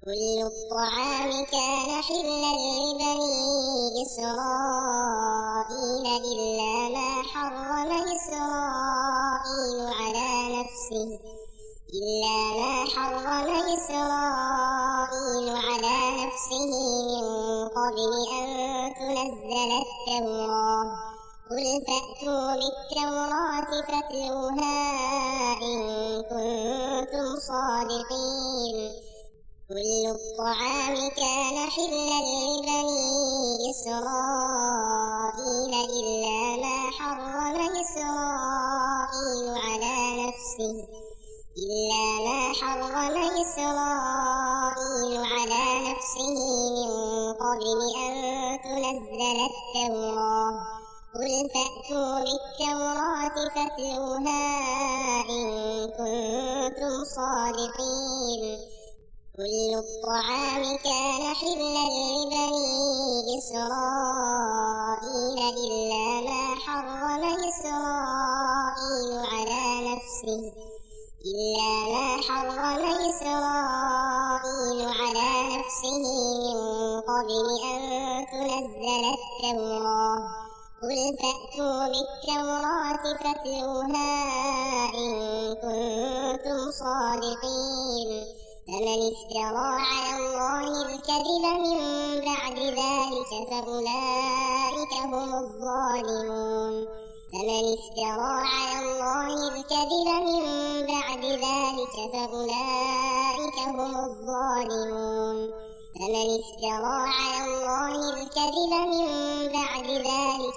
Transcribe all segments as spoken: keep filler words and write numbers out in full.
كل الطعام كان حلا لبني إسرائيل إلا ما حرم إسرائيل على نفسه إلا ما حرم إسرائيل على نفسه من قبل أن تنزل التوراة. قل فأتوا بالتوراة فاتلوها إن كنتم صادقين. كل الطعام كان حلا لبني إسرائيل إلا ما حرم إسرائيل على نفسه إلا ما حرم إسرائيل على نفسه من قبل أن تنزل التوراة. قل فأتوا بالتوراة فاتلوها إن كنتم صادقين. كل الطعام كان حلا لبني إسرائيل إلا ما حرم إسرائيل على نفسه إلا ما حرم إسرائيل على نفسه من قبل أن تنزل التوراة. قل فأتوا بالتوراة فاتلوها إن كنتم صادقين. فمن افترى على الله الكذب من بعد ذلك فأولئك هم الظالمون. فمن افترى على الله الكذب من بعد ذلك فأولئك هم الظالمون. فمن افترى على الله الكذب من بعد ذلك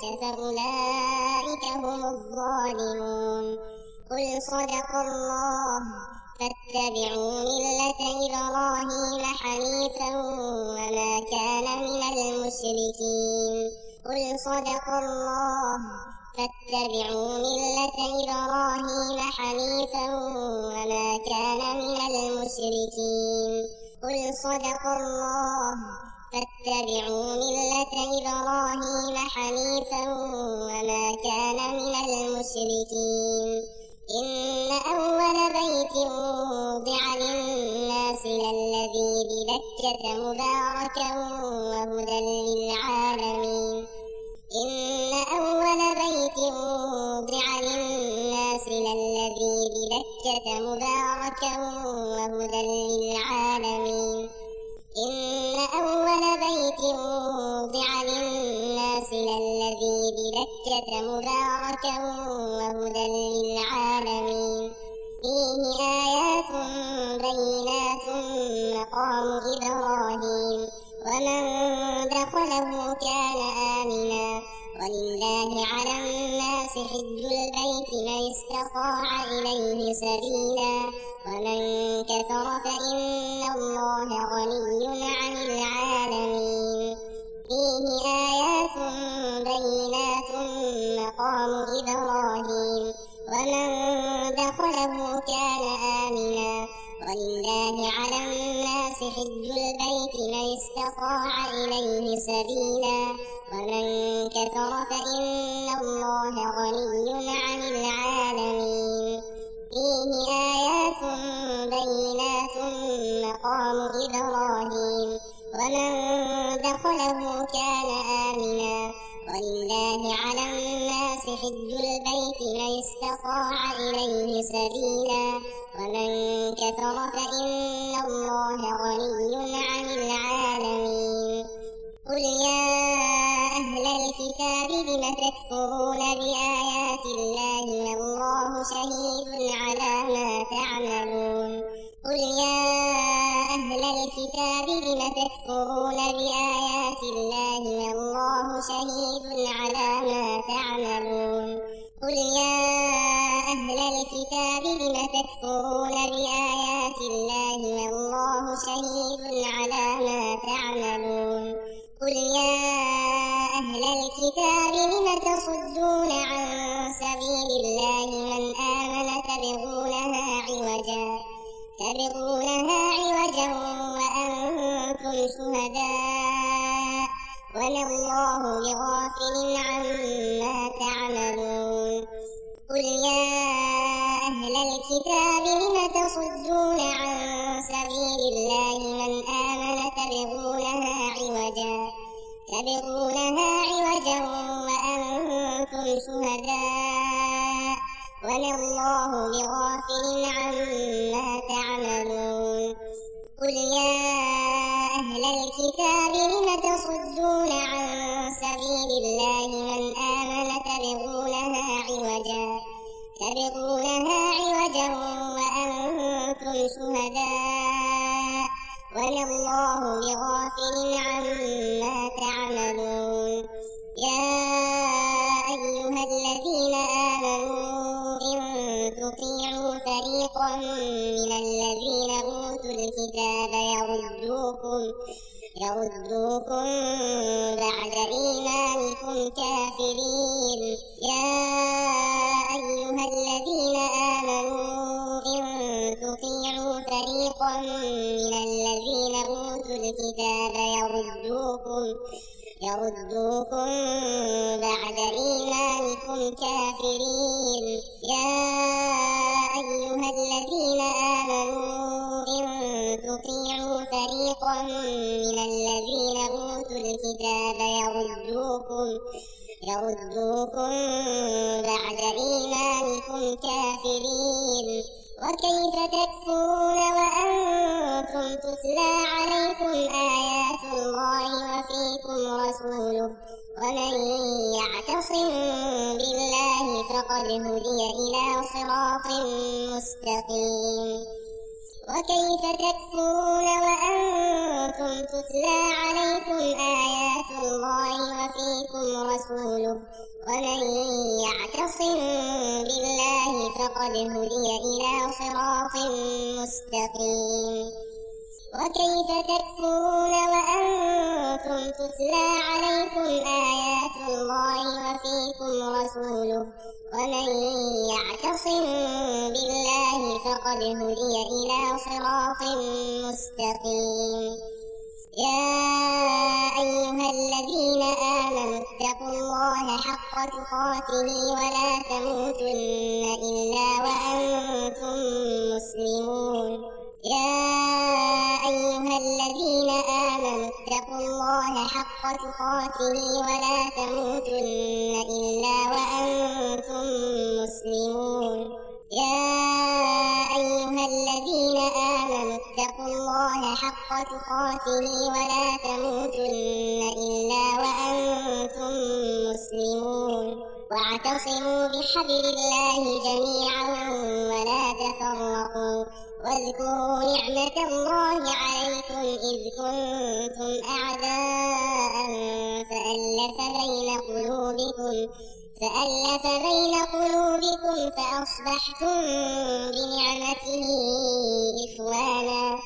فأولئك هم الظالمون. قل صدق الله فاتبعوا ملة إبراهيم حنيفا وما كان من المشركين. قل صدق الله فاتبعوا ملة إبراهيم حنيفا وما كان من المشركين. قل صدق الله فاتبعوا ملة إبراهيم حنيفا وما كان من المشركين. إن أول بيت وضع للناس للذي ببكة مباركا وهدى للعالمين. إن أول بيت وضع للناس للذي ببكة مباركا وهدى للعالمين. إن أول بيت وضع للناس للذي ببكة مباركا وهدى للعالمين. فيه آيات بينات مقام إبراهيم ومن دخله كان آمنا. ولله على الناس حج البيت من استطاع إليه سبيلا ومن كفر فإن الله غني عن العالمين. فيه آيات بينات مقام إبراهيم ومن دخله كان آمنا. ولله على الناس حج البيت من استطاع إليه سبيلا ومن كفر فإن الله غني عن العالمين. فيه آيات بينات مقام إبراهيم ومن دخله كان آمنا. ولله على الناس حج البيت من استطاع إليه سبيلا ومن كفر فإن الله غني عن العالمين. قل يا أهل الكتاب لم تكفرون بآيات الله والله شهيد على ما تعملون. قل يا أهل الكتاب لم تكفرون بآيات الله والله شهيد على ما تعملون. قل يا أهل الكتاب لم تكفرون بآيات الله والله شهيد على ما تعملون. قل يا أهل الكتاب لم تصدون عن سبيل الله من آمن تبغونها عوجا تبغونها عوجا وأنتم شهداء وما الله بغافل عما تعملون. قل يا أهل الكتاب لم تصدون عن سبيل الله من من آمن تبغونها عوجا تبغونها عوجا وأنتم شهداء وما الله بغافل عما تعملون قل يا أهل الكتاب لم تصدون عن سبيل الله من آمن تبغونها عوجا تبغونها عوجا وأنتم شهداء وما الله بغافل عما تعملون يا أيها الذين آمنوا إن تطيعوا فريقا من الذين أوتوا الكتاب يردوكم يردوكم بعد إيمانكم كافرين يا أيها الذين آمنوا إن تطيعوا فريقا من الذين أوتوا الكتاب يردوكم يردوكم بعد إيمانكم كافرين يا أيها الذين آمنوا إن تطيعوا فريقا من الذين أوتوا الكتاب يردوكم يردوكم بعد إيمانكم كافرين وكيف تكفرون وأنتم تتلى عليكم آيات الله وفيكم رسوله ومن يعتصم بالله فقد هدي إلى صراط مستقيم وكيف تكفرون وأنتم تتلى عليكم آيات الله وفيكم رسوله ومن يعتصم بالله فقد هدي إلى صراط مستقيم وكيف تكفرون وأنتم تتلى عليكم آيات الله وفيكم رسوله ومن يعتصم بالله فقد هدي إلى صراط مستقيم يا أيها الذين آمنوا اتقوا الله حق تقاته ولا تموتن إلا وأنتم مسلمون يا أيها الذين آمنوا اتقوا الله حق تقاته ولا تموتن إلا وأنتم مسلمون يا أيها الذين آمنوا اتقوا الله حق تقاته ولا تموتن إلا وأنتم مسلمون واعتصموا بحبل الله جميعا ولا تفرقوا واذكروا نعمة الله عليكم إذ كنتم أعداء فألف بين قلوبكم فألف بين قلوبكم فأصبحتم بنعمته إخوانا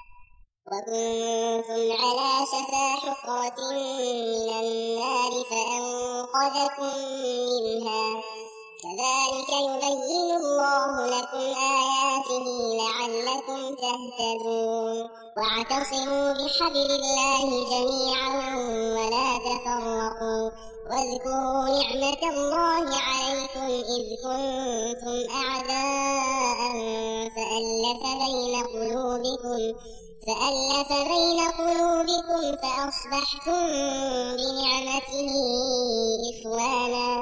وكنتم على شفا حفرة من النار فأنقذكم منها كذلك يبين الله لكم آياته لعلكم تهتدون واعتصموا بحبل الله جميعا ولا تفرقوا واذكروا نعمة الله عليكم إذ كنتم أعداء فألف بين قلوبكم فألف بين قلوبكم فأصبحتم بنعمته إخوانا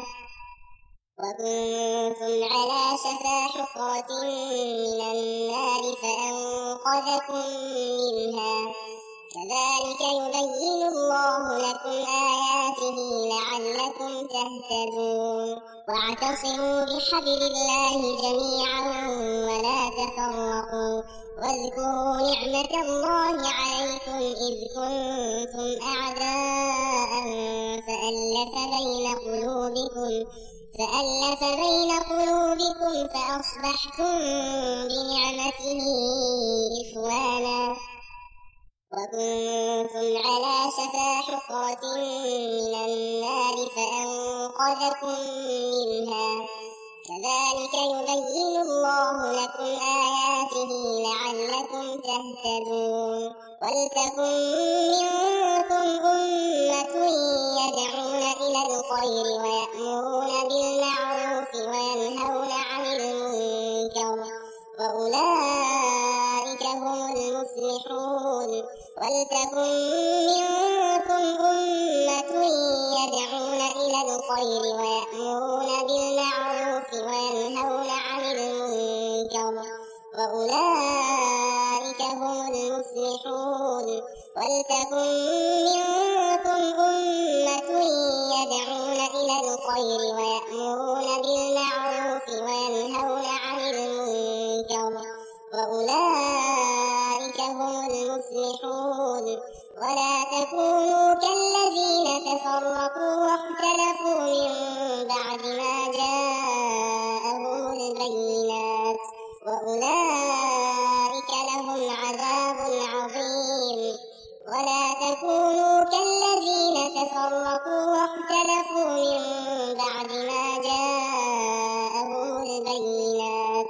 وكنتم على شفا حفرة من النار فأنقذكم منها كذلك يبين الله لكم آياته لعلكم تهتدون واعتصموا بحبل الله جميعا ولا تفرقوا واذكروا نعمة الله عليكم إذ كنتم أعداء فألف بين قلوبكم فألف بين قلوبكم فأصبحتم بنعمته إخوانا وكنتم على شفا حفرة من النار فأنقذكم منها كذلك يبين الله لكم آياته لعلكم تهتدون ولتكن منكم أمة يدعون إلى الخير ويأمرون بالمعروف وينهون عن المنكر وأولئك هم المفلحون ولتكن منكم أمة يدعون إلى الخير ويأمرون بالمعروف وينهون عن المنكر وأولئك هم المفلحون ولتكن منكم أمة يدعون إلى الخير ويأمرون بالمعروف وينهون عن المنكر وأولئك هم المفلحون ولا تكونوا كالذين تفرقوا واختلفوا من بعد ما جاءهم البينات وأولئك لهم عذاب عظيم ولا تكونوا كالذين تفرقوا واختلفوا من بعد ما جاءهم البينات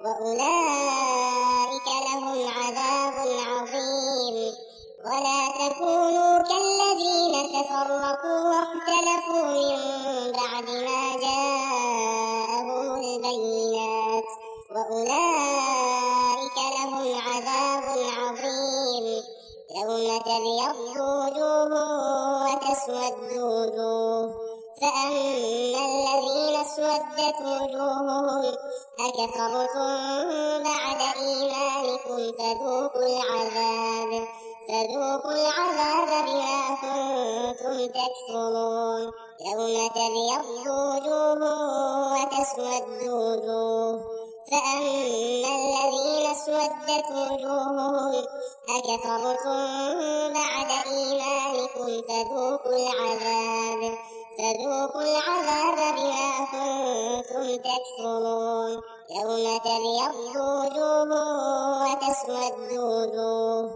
وأولئك لهم عذاب عظيم ولا تكونوا كالذين تفرقوا واختلفوا من بعد ما جاءهم البينات وأولئك لهم عذاب عظيم يوم تبيض وجوه وتسود وجوه فأما الذين اسودت وجوههم أكفرتم بعد إيمانكم فذوقوا العذاب فذوقوا العذاب بما كنتم تكفرون يوم تبيض وجوه وتسود وجوه فأما الذين اسودت وجوههم أكفرتم بعد إيمانكم فذوقوا العذاب فذوقوا العذاب بما كنتم تكفرون يوم تبيض وجوه وتسود وجوه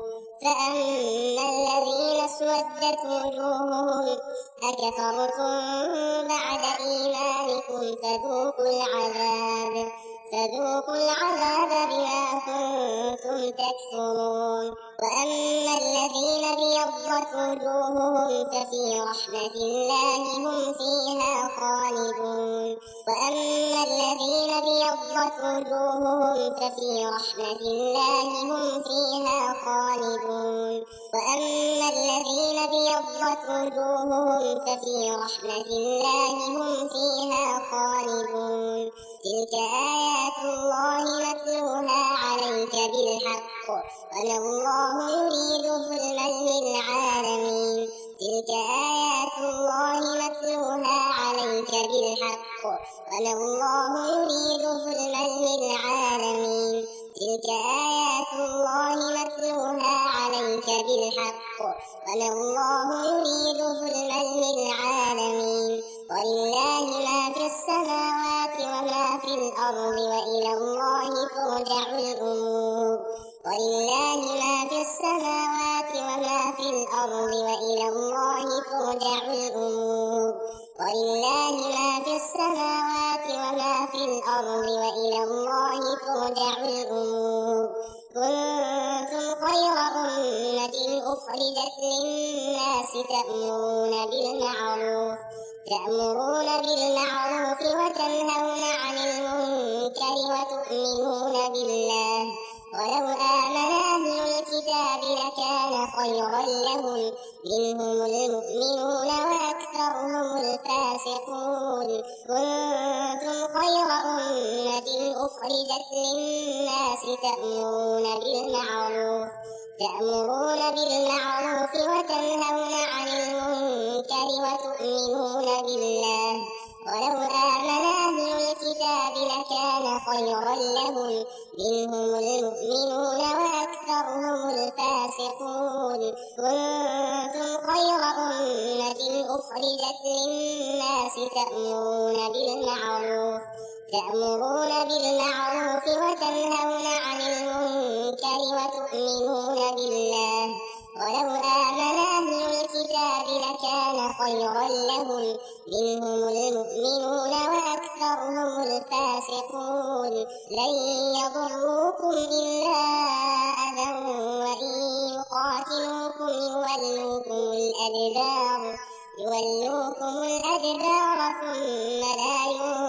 فأما الذين اسودت وجوههم أكفرتم بعد إيمانكم فذوقوا العذاب فذوقوا العذاب بما كنتم تكفرون وأما الذين ابيضت وجوههم ففي رحمة الله هم فيها خالدون وأما الذين ابيضت وجوههم ففي رحمة الله هم فيها خالدون وأما الذين ابيضت وجوههم ففي رحمة الله هم فيها خالدون تلك آيات الله نتلوها عليك بالحق وما الله يريد ظلما للعالمين تلك آيات الله نتلوها عليك بالحق وما الله يريد ظلما للعالمين تلك آيات الله نتلوها عليك بالحق وما الله يريد ظلما للعالمين ولله ما في السماوات وما في الأرض وإلى الله ترجع الأمور ولله ما في السماوات وما في الأرض وإلى الله ترجع الأمور ولله ما في السماوات وما في الأرض وإلى الله ترجع الأمور كنتم خير أمة أخرجت للناس تأمرون بالمعروف تأمرون بالمعروف وتنهون عن المنكر وتؤمنون بالله ولو آمن أهل الكتاب لكان خيرا لهم منهم المؤمنون وأكثرهم الفاسقون كنتم خير أمة أخرجت للناس تأمرون بالمعروف تأمرون بالمعروف وتنهون عن المنكر وتؤمنون بالله ولو آمن أهل الكتاب لكان خيرا لهم منهم المؤمنون وأكثرهم الفاسقون كنتم خير أمة أخرجت للناس تأمرون بالمعروف تأمرون بالمعروف وتنهون عن المنكر وتؤمنون بالله ولو آمن أهل الكتاب لكان خيرا لهم منهم المؤمنون وأكثرهم الفاسقون لن يضروكم إلا أذى وإن يقاتلوكم يولوكم الأدبار يولوكم الأدبار ثم لا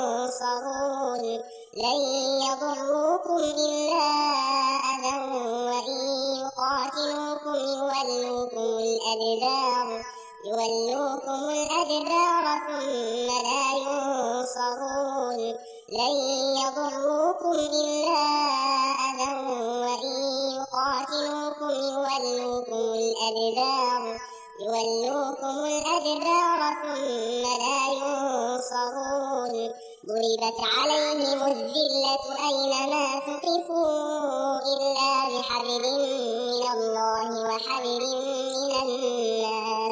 ينصرون لن يضروكم إلا أذى وإن يقاتلوكم يولوكم الأدبار يولوكم الأدبار ثم لا ينصرون لن يضروكم إلا أذى وإن يقاتلوكم يولوكم الأدبار يولوكم الأدبار ثم لا ينصرون ضربت عليهم الذلة أينما ثقفوا إلا بحبل من الله وحبل من الناس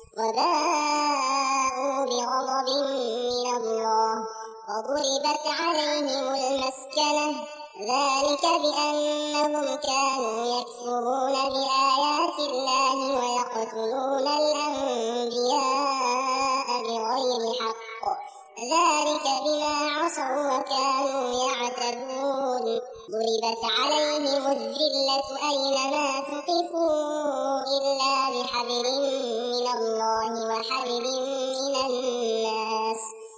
وباءوا بغضب من الله وضربت عليهم المسكنة ذلك بأنهم كانوا يكفرون بآيات الله ويقتلون الأنبياء بغير حق ذلك بما عصوا وكانوا يعتدون ضربت عليهم الذلة أينما ثقفوا إلا بحبل من الله وحبل من الناس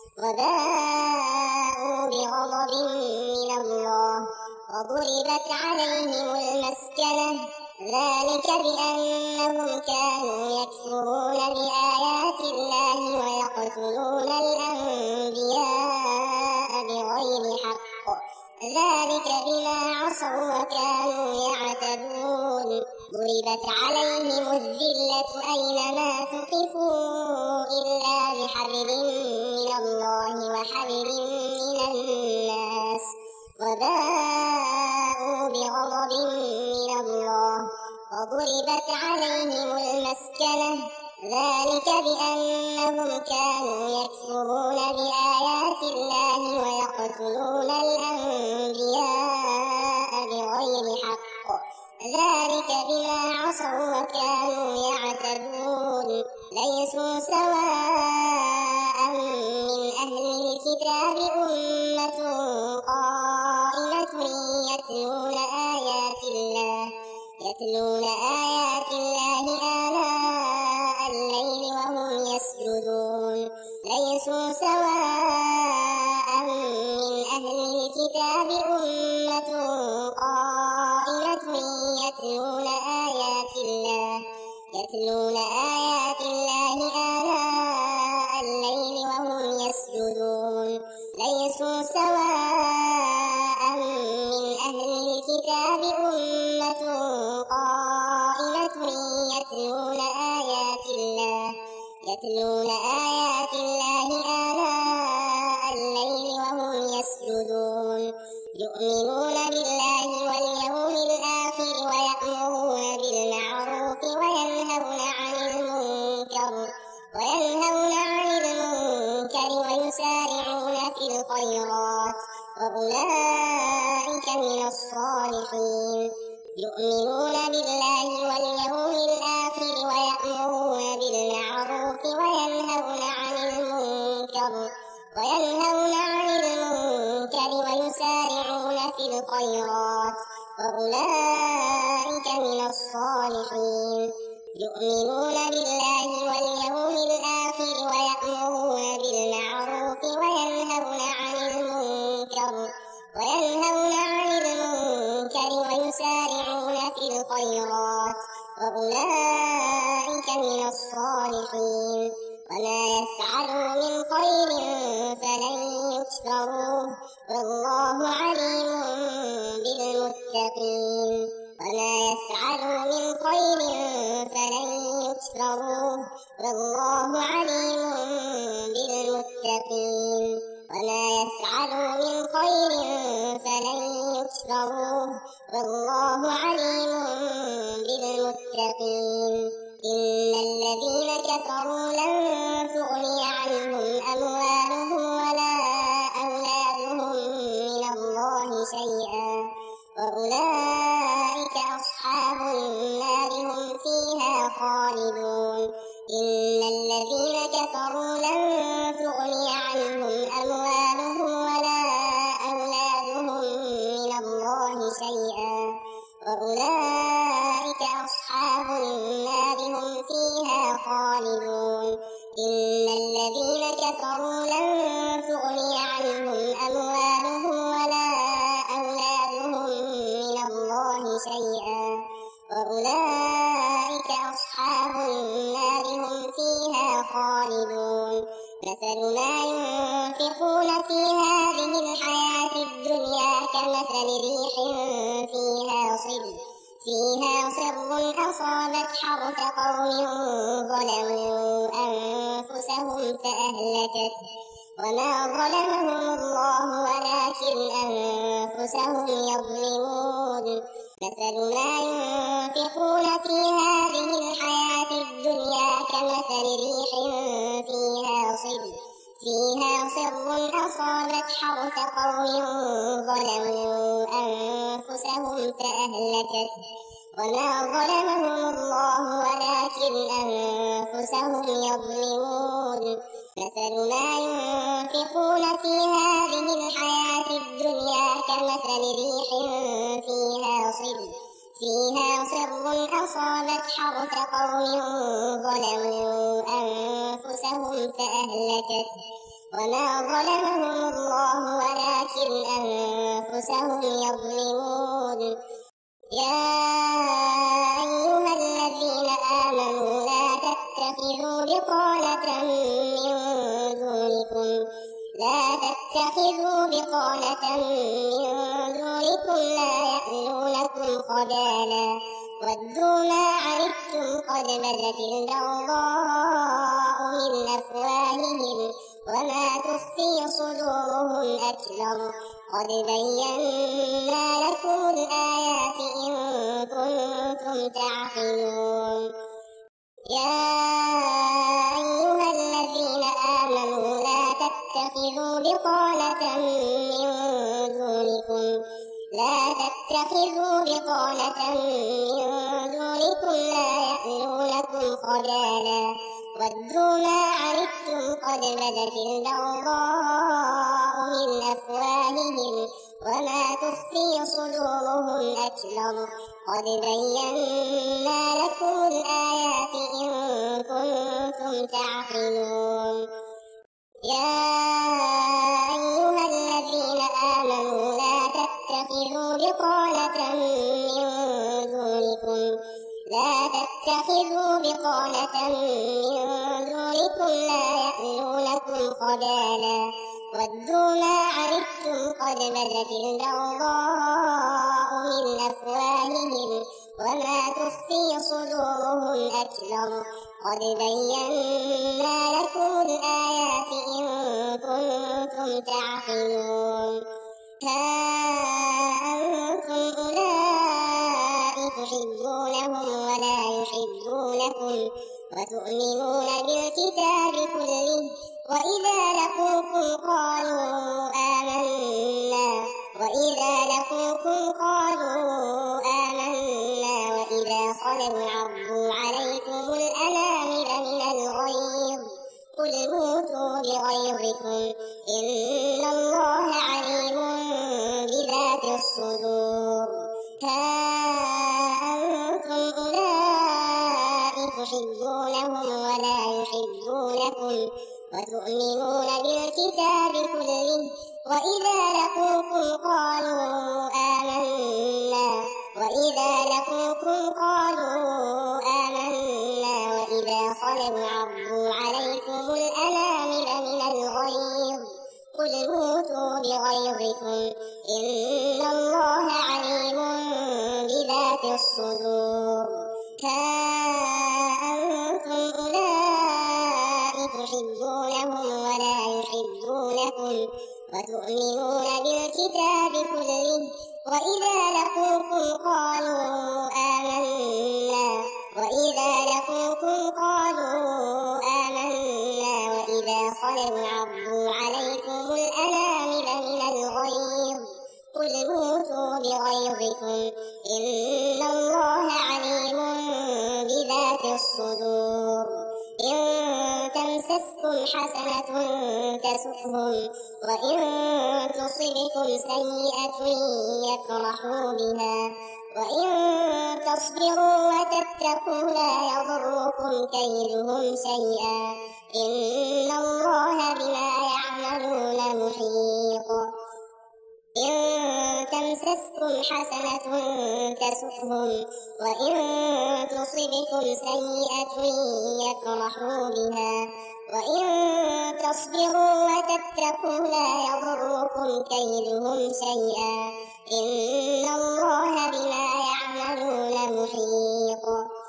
وباءوا بغضب من الله وضربت عليهم المسكنة ذلك بأنهم كانوا يكفرون بآيات الله ويقتلون الأنبياء بغير حق ذلك بما عصوا وكانوا يعتدون ضربت عليهم الذلة أينما ثقفوا إلا بحبل من الله وحبل من الناس وباءوا بغضب من الله وضربت عليهم المسكنة ذلك بأنهم كانوا يكفرون بآيات الله ويقتلون الأنبياء بغير حق ذلك بما عصوا وكانوا يعتدون ليسوا سواء من أهل الكتاب أمة قائمة يتلون آيات الله يتلون آيات الله آناء الليل وهم يسجدون ليسوا سواء من أهل الكتاب أمة قائمة يتلون آيات الله يتلون آيات الله آناء الليل وهم يسجدون ليسوا سواء من أهل الكتاب أمة قائمة يتلون آيات الله يتلون آيات الله آناء الليل وهم يسجدون يؤمنون بالله واليوم الآخر ويأمرون بالمعروف وينهون عن المنكر وينهون عن المنكر ويسارعون في الخيرات وأولئك من الصالحين يؤمنون بالله واليوم الآخر ويأمرون بالمعروف وينهون عن المنكر وينهون عن المنكر ويسارعون في الخيرات وأولئك من الصالحين يؤمنون بالله واليوم الآخر ويأمرون بالمعروف وينهون عن المنكر وينهون عن المنكر ويسارعون في الخيرات وأولئك من الصالحين وما يفعلوا من خير فلن يكفروه والله عليم بالمتقين وما يفعلوا من خير فلن يكفروه والله عليم بالمتقين وما يفعلوا من خير فلن يكفروه والله عليم بالمتقين إن الذين كفروا لن تغني عنهم أموالهم ولا أولادهم من الله شيئا وأولئك أصحاب النار هم فيها خالدون إن الذين كفروا لن تغني عنهم أموالهم ولا أولادهم من الله شيئا وأولئك أصحاب النار هم فيها خالدون إن الذين كفروا لن تغني عنهم أموالهم ولا أولادهم من الله شيئا وأولئك خالدون مثل ما ينفقون في هذه الحياة الدنيا كمثل ريح فيها صر فيها صر أصابت حرث قوم ظلموا أنفسهم فأهلكت وما ظلمهم الله ولكن أنفسهم يظلمون مثل ما ينفقون في هذه الحياة الدنيا كمثل ريح فيها صر فيها صر أصابت حرث قوم ظلموا أنفسهم فأهلكت وما ظلمهم الله ولكن أنفسهم يظلمون مثل ما ينفقون في هذه الحياة الدنيا كمثل ريح فيها صر فيها صر أصابت حرث قوم ظلموا أنفسهم فأهلكت وما ظلمهم الله ولكن أنفسهم يظلمون يا أيها الذين آمنوا لا تتخذوا بطانة من دونكم لا تتخذوا بطانة من دونكم لا يألونكم خبالا ودوا ما عنتم قد بدت البغضاء من أفواههم وما تخفي صدورهم أكبر قد بينا لكم الآيات إن كنتم تعقلون يا أيها الذين آمنوا لا تتخذوا بطانة من دونكم لا تتخذوا بطانة من دونكم لا يألونكم خبالا ودوا ما عنتم قد بدت البغضاء من أفواههم وما تخفي صدورهم أكبر قد بينا لكم الآيات إن كنتم تعقلون يا أيها الذين آمنوا لا تتخذوا بطانة من دونكم لا تتخذوا بطانة من دونكم لا يألونكم خبالا ودوا ما عنتم قد بدت البغضاء من أفواههم وما تخفي صدورهم أكبر قد بينا لكم الآيات إن كنتم تعقلون ها أنتم أولئك تحبونهم ولا يحبونكم وتؤمنون بالكتاب كله وإذا لقوكم قالوا آمنا وإذا لقوكم قالوا آمنا وإذا خلوا عضوا عليكم الأنامل من الغيظ قل موتوا بغيظكم إن الله عليم بذات الصدور ها أنتم أولئك تحبونهم ولا يحبونكم وتؤمنون بالكتاب كله وإذا لقوكم قالوا آمنا وإذا لقوكم قالوا آمنا وإذا خلوا عضوا عليكم الأنامل من الغيظ قل موتوا بغيظكم إن الله عليم بذات الصدور ها أنتم أولئك تحبونهم ولا يحبونكم وتؤمنون بالكتاب كله وإذا لقوكم قالوا آمنا وإذا لقوكم قالوا آمنا وإذا خلوا عضوا عليكم الأنامل من الغيظ قل موتوا بغيظكم إن الله عليم بذات الصدور إن تمسسكم حسنة تسؤهم وإن تصبكم سيئة يفرحوا بها وإن تصبروا وتتقوا لا يضركم كيدهم شيئا إن الله بما يعملون محيط إن تمسسكم تمسسكم حسنة تسؤهم وإن تصبكم سيئة يفرحوا بها وإن تصبروا وتتقوا لا يضركم كيدهم شيئا إن الله بما يعملون محيط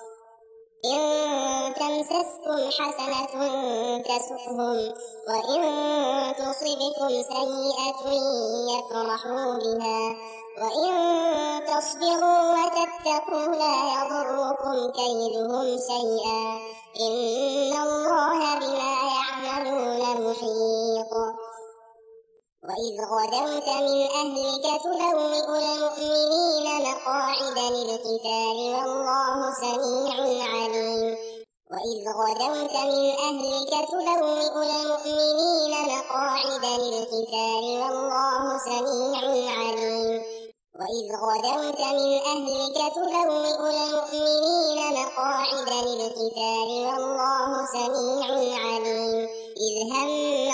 إن تمسسكم حسنة تسؤهم وإن تصبكم سيئة يفرحوا بها وإن تصبروا وتتقوا لا يضركم كيدهم شيئا إن الله بما يعملون محيط وإذ غدوت من أهلك تبوئ المؤمنين مقاعد للقتال والله سميع عليم وإذ غدوت من أهلك تبوئ المؤمنين مقاعد للقتال والله سميع عليم وإذ غدوت من أهلك تبوئ المؤمنين مقاعد للقتال والله سميع عليم إذ هم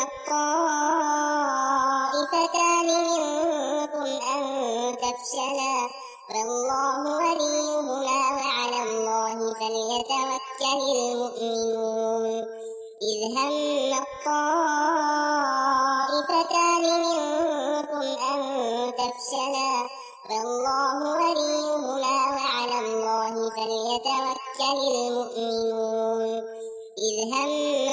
الطائفتان منكم أن تفشلا والله وليهما وعلى الله فليتوكل المؤمنون إذ هم الطائفتان منكم أن تفشلا والله وليهما وعلى الله فليتوكل المؤمنون إذ هم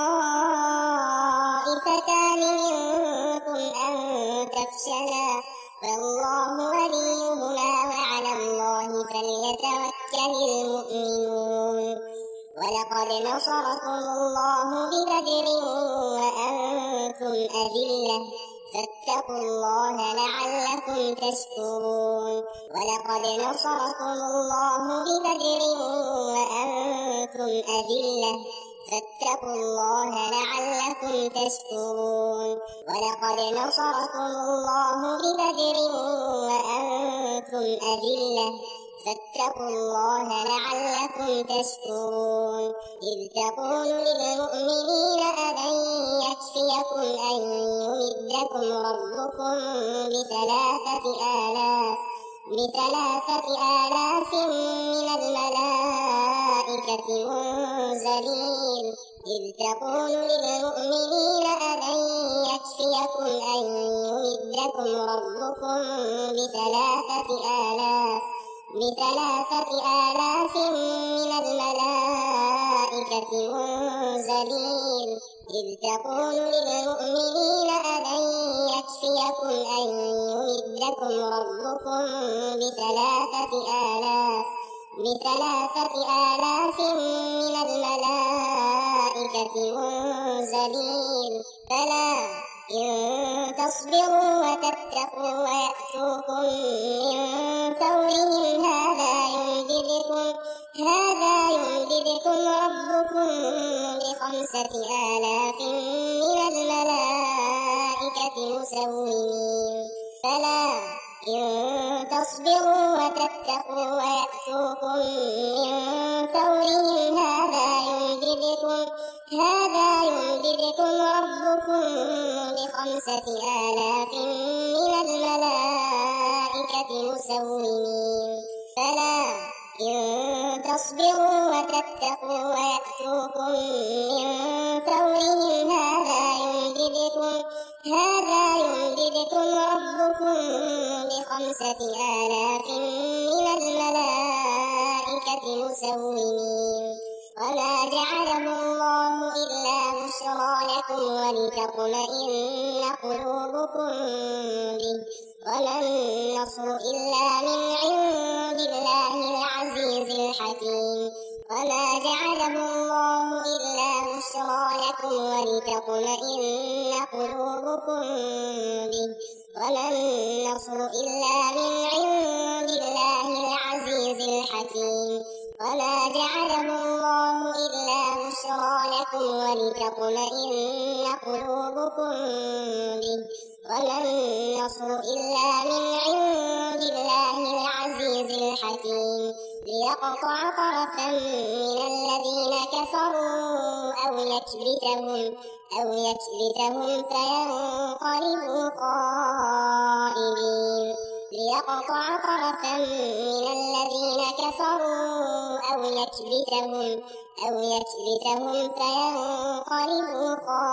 الطائفتان منكم أن تفشلا والله وليهما وعلى الله فليتوكل المؤمنون ولقد نصركم الله ببدر وأنتم أذلة فاتقوا الله لعلكم تشكرون ولقد نصركم الله ببدر وأنتم أذلة فاتقوا الله لعلكم تشكرون ولقد نصركم الله ببدر وأنتم أذلة فاتقوا الله لعلكم تشكرون إذ تقول للمؤمنين ألن يكفيكم أن يمدكم ربكم بثلاثة آلاف بثلاثة آلاف من الملائكة منزلين إذ تقول للمؤمنين ألن يكفيكم أن يمدكم ربكم بثلاثة آلاف بثلاثة آلاف من الملائكة منزلين إذ تقول للمؤمنين ألن يكفيكم أن يمدكم ربكم بثلاثة آلاف بثلاثة آلاف من الملائكة منزلين بلى إن تصبروا وتتقوا ويأتوكم من فورهم هذا يمددكم هذا يمددكم ربكم بخمسة آلاف من الملائكة مسومين بلى إن تصبروا وتتقوا ويأتوكم من فورهم هذا يمددكم هذا يمددكم ربكم بخمسة آلاف من الملائكة مسومين بلى إن تصبروا وتتقوا ويأتوكم من فورهم هذا يمددكم هذا يمددكم ربكم بخمسة آلاف من الملائكة مسومين وما جعله الله إلا بشرى لكم ولتطمئن قلوبكم به وما النصر إلا من عند الله العزيز الحكيم وما جعله الله إلا بشرى لكم ولتطمئن قلوبكم به وما النصر إلا من عند الله العزيز الحكيم وما جعله الله إلا بشرى لكم ولتطمئن قلوبكم به وما النصر إلا من عند الله العزيز الحكيم ليقطع طرفا من الذين كفروا أو يكبتهم أو يكبتهم فينقلبوا خائبين ليقطع طرفا من الذين كفروا أو يكبتهم أو يكبتهم فينقلبوا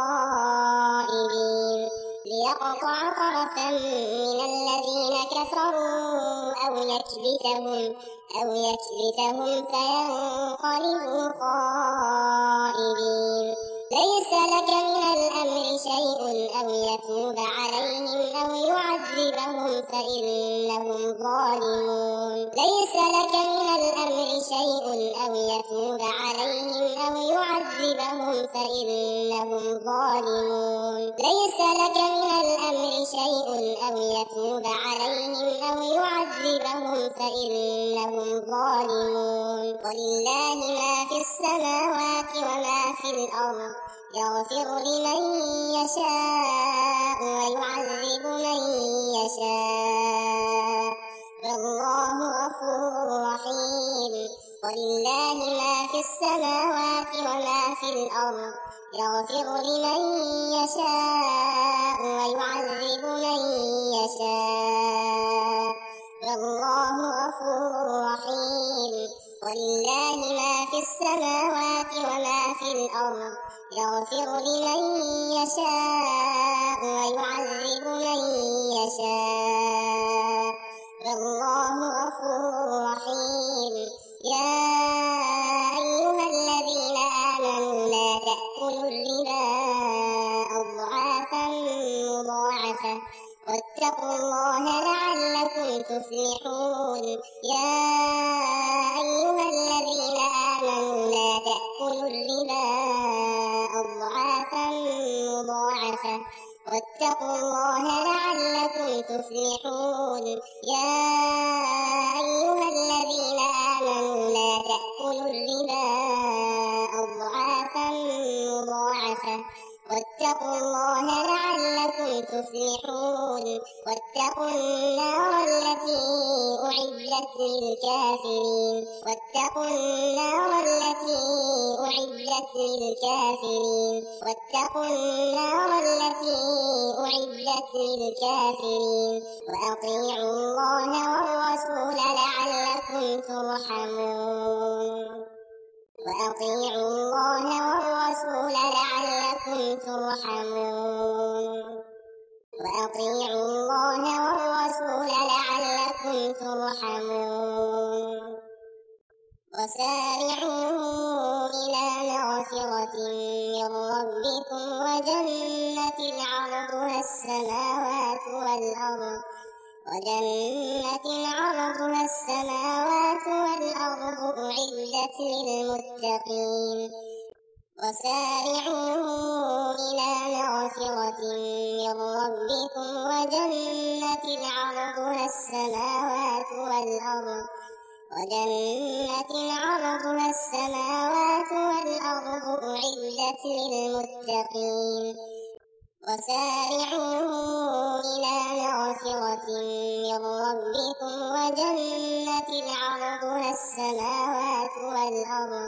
خائبين ليقطع طرفا من الذين كفروا أو يكبتهم أو يكبتهم فينقلبوا خائبين ليس لك من الأمر شيء أو يتوب عليهم أو يعذبهم فإنهم ظالمون ليس لك من الأمر شيء أو يتوب عليهم أو يعذبهم فإنهم ظالمون ليس لك من الأمر شيء أو يتوب عليهم أو يعذبهم فإنهم ظالمون ولله ما في السماوات وما في الأرض يغفر لمن يشاء ويعذب من يشاء والله غفور رحيم ولله ما في السماوات وما في الأرض يغفر لمن يشاء ويعذب من يشاء والله غفور رحيم ولله ما في السماوات وما في الأرض يغفر لمن يشاء ويعذب من يشاء والله غفور رحيم يا أيها الذين آمنوا لا تأكلوا الربا أضعافا مضاعفة واتقوا الله لعلكم تفلحون يا أيها الذين آمنوا لا تأكلوا الربا أضعافا مضاعفة واتقوا الله لعلكم تفلحون يا أيها الذين آمنوا لا تأكلوا الربا أضعافا مضاعفة واتقوا الله لعلكم تفلحون واتقوا النار التي أعدت للكافرين واتقوا النار التي أعدت للكافرين واتقوا النار التي أعدت للكافرين وأطيعوا الله والرسول لعلكم ترحمون وأطيعوا الله والرسول لعلكم ترحمون وأطيعوا الله والرسول لعلكم ترحمون وسارعوا إلى مغفرة من ربكم وجنة عرضها السماوات والأرض وجنة عرضها السماوات والأرض أعدت للمتقين وسارعوا إلى مغفرة من ربكم وجنة عرضها السماوات والأرض وجنة عرضها السماوات والأرض أعدت للمتقين وسارعوا إلى مغفرة من ربكم وجنة عرضها السماوات والأرض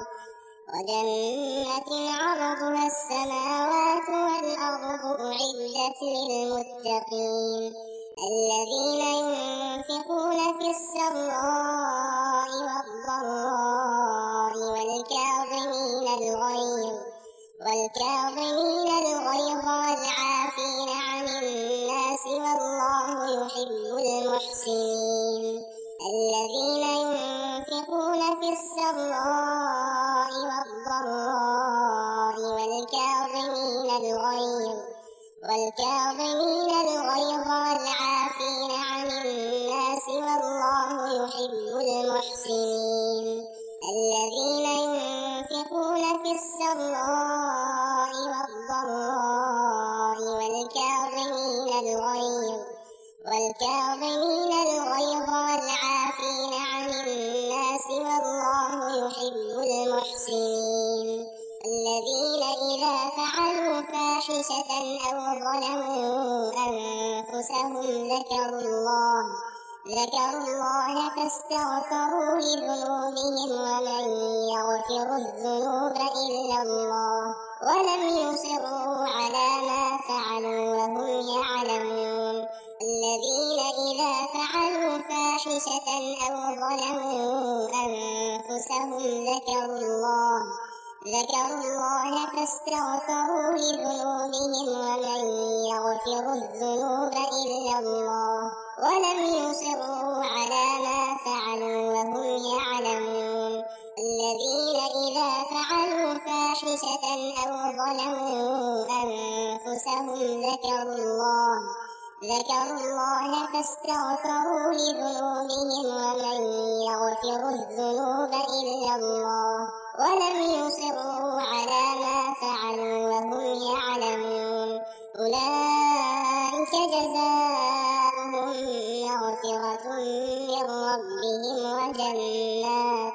وجنة عرضها السماوات والأرض أعدت للمتقين الذين ينفقون في السراء والضراء والكاظمين الغيظ والكاظمين الغيظ والعافين عن الناس والله يحب المحسنين الذين ينفقون في السراء والضراء والكاظمين الغيظ والكاظمين الغيظ والعافين عن الناس والله يحب المحسنين الذين ينفقون في السراء والضراء والكاظمين الغيظ والكاظمين الغيظ والعافين عن الناس والله يحب المحسنين الذين إذا فعلوا فاحشة أو ظلموا أنفسهم ذكروا الله ذكروا الله فاستغفروا لذنوبهم ومن يغفر الذنوب إلا الله ولم يصروا على ما فعلوا وهم يعلمون الذين إذا فعلوا فاحشة أو ظلموا أنفسهم ذكروا الله ذكروا الله فاستغفروا لذنوبهم ومن يغفر الذنوب إلا الله ولم يصروا على ما فعلوا وهم يعلمون الذين إذا فعلوا فاحشة أو ظلموا أنفسهم ذكروا الله ذكروا الله فاستغفروا لذنوبهم ومن يغفر الذنوب إلا الله ولم يصروا على ما فعلوا وهم يعلمون أولئك جزاؤهم مغفرة من ربهم وجنات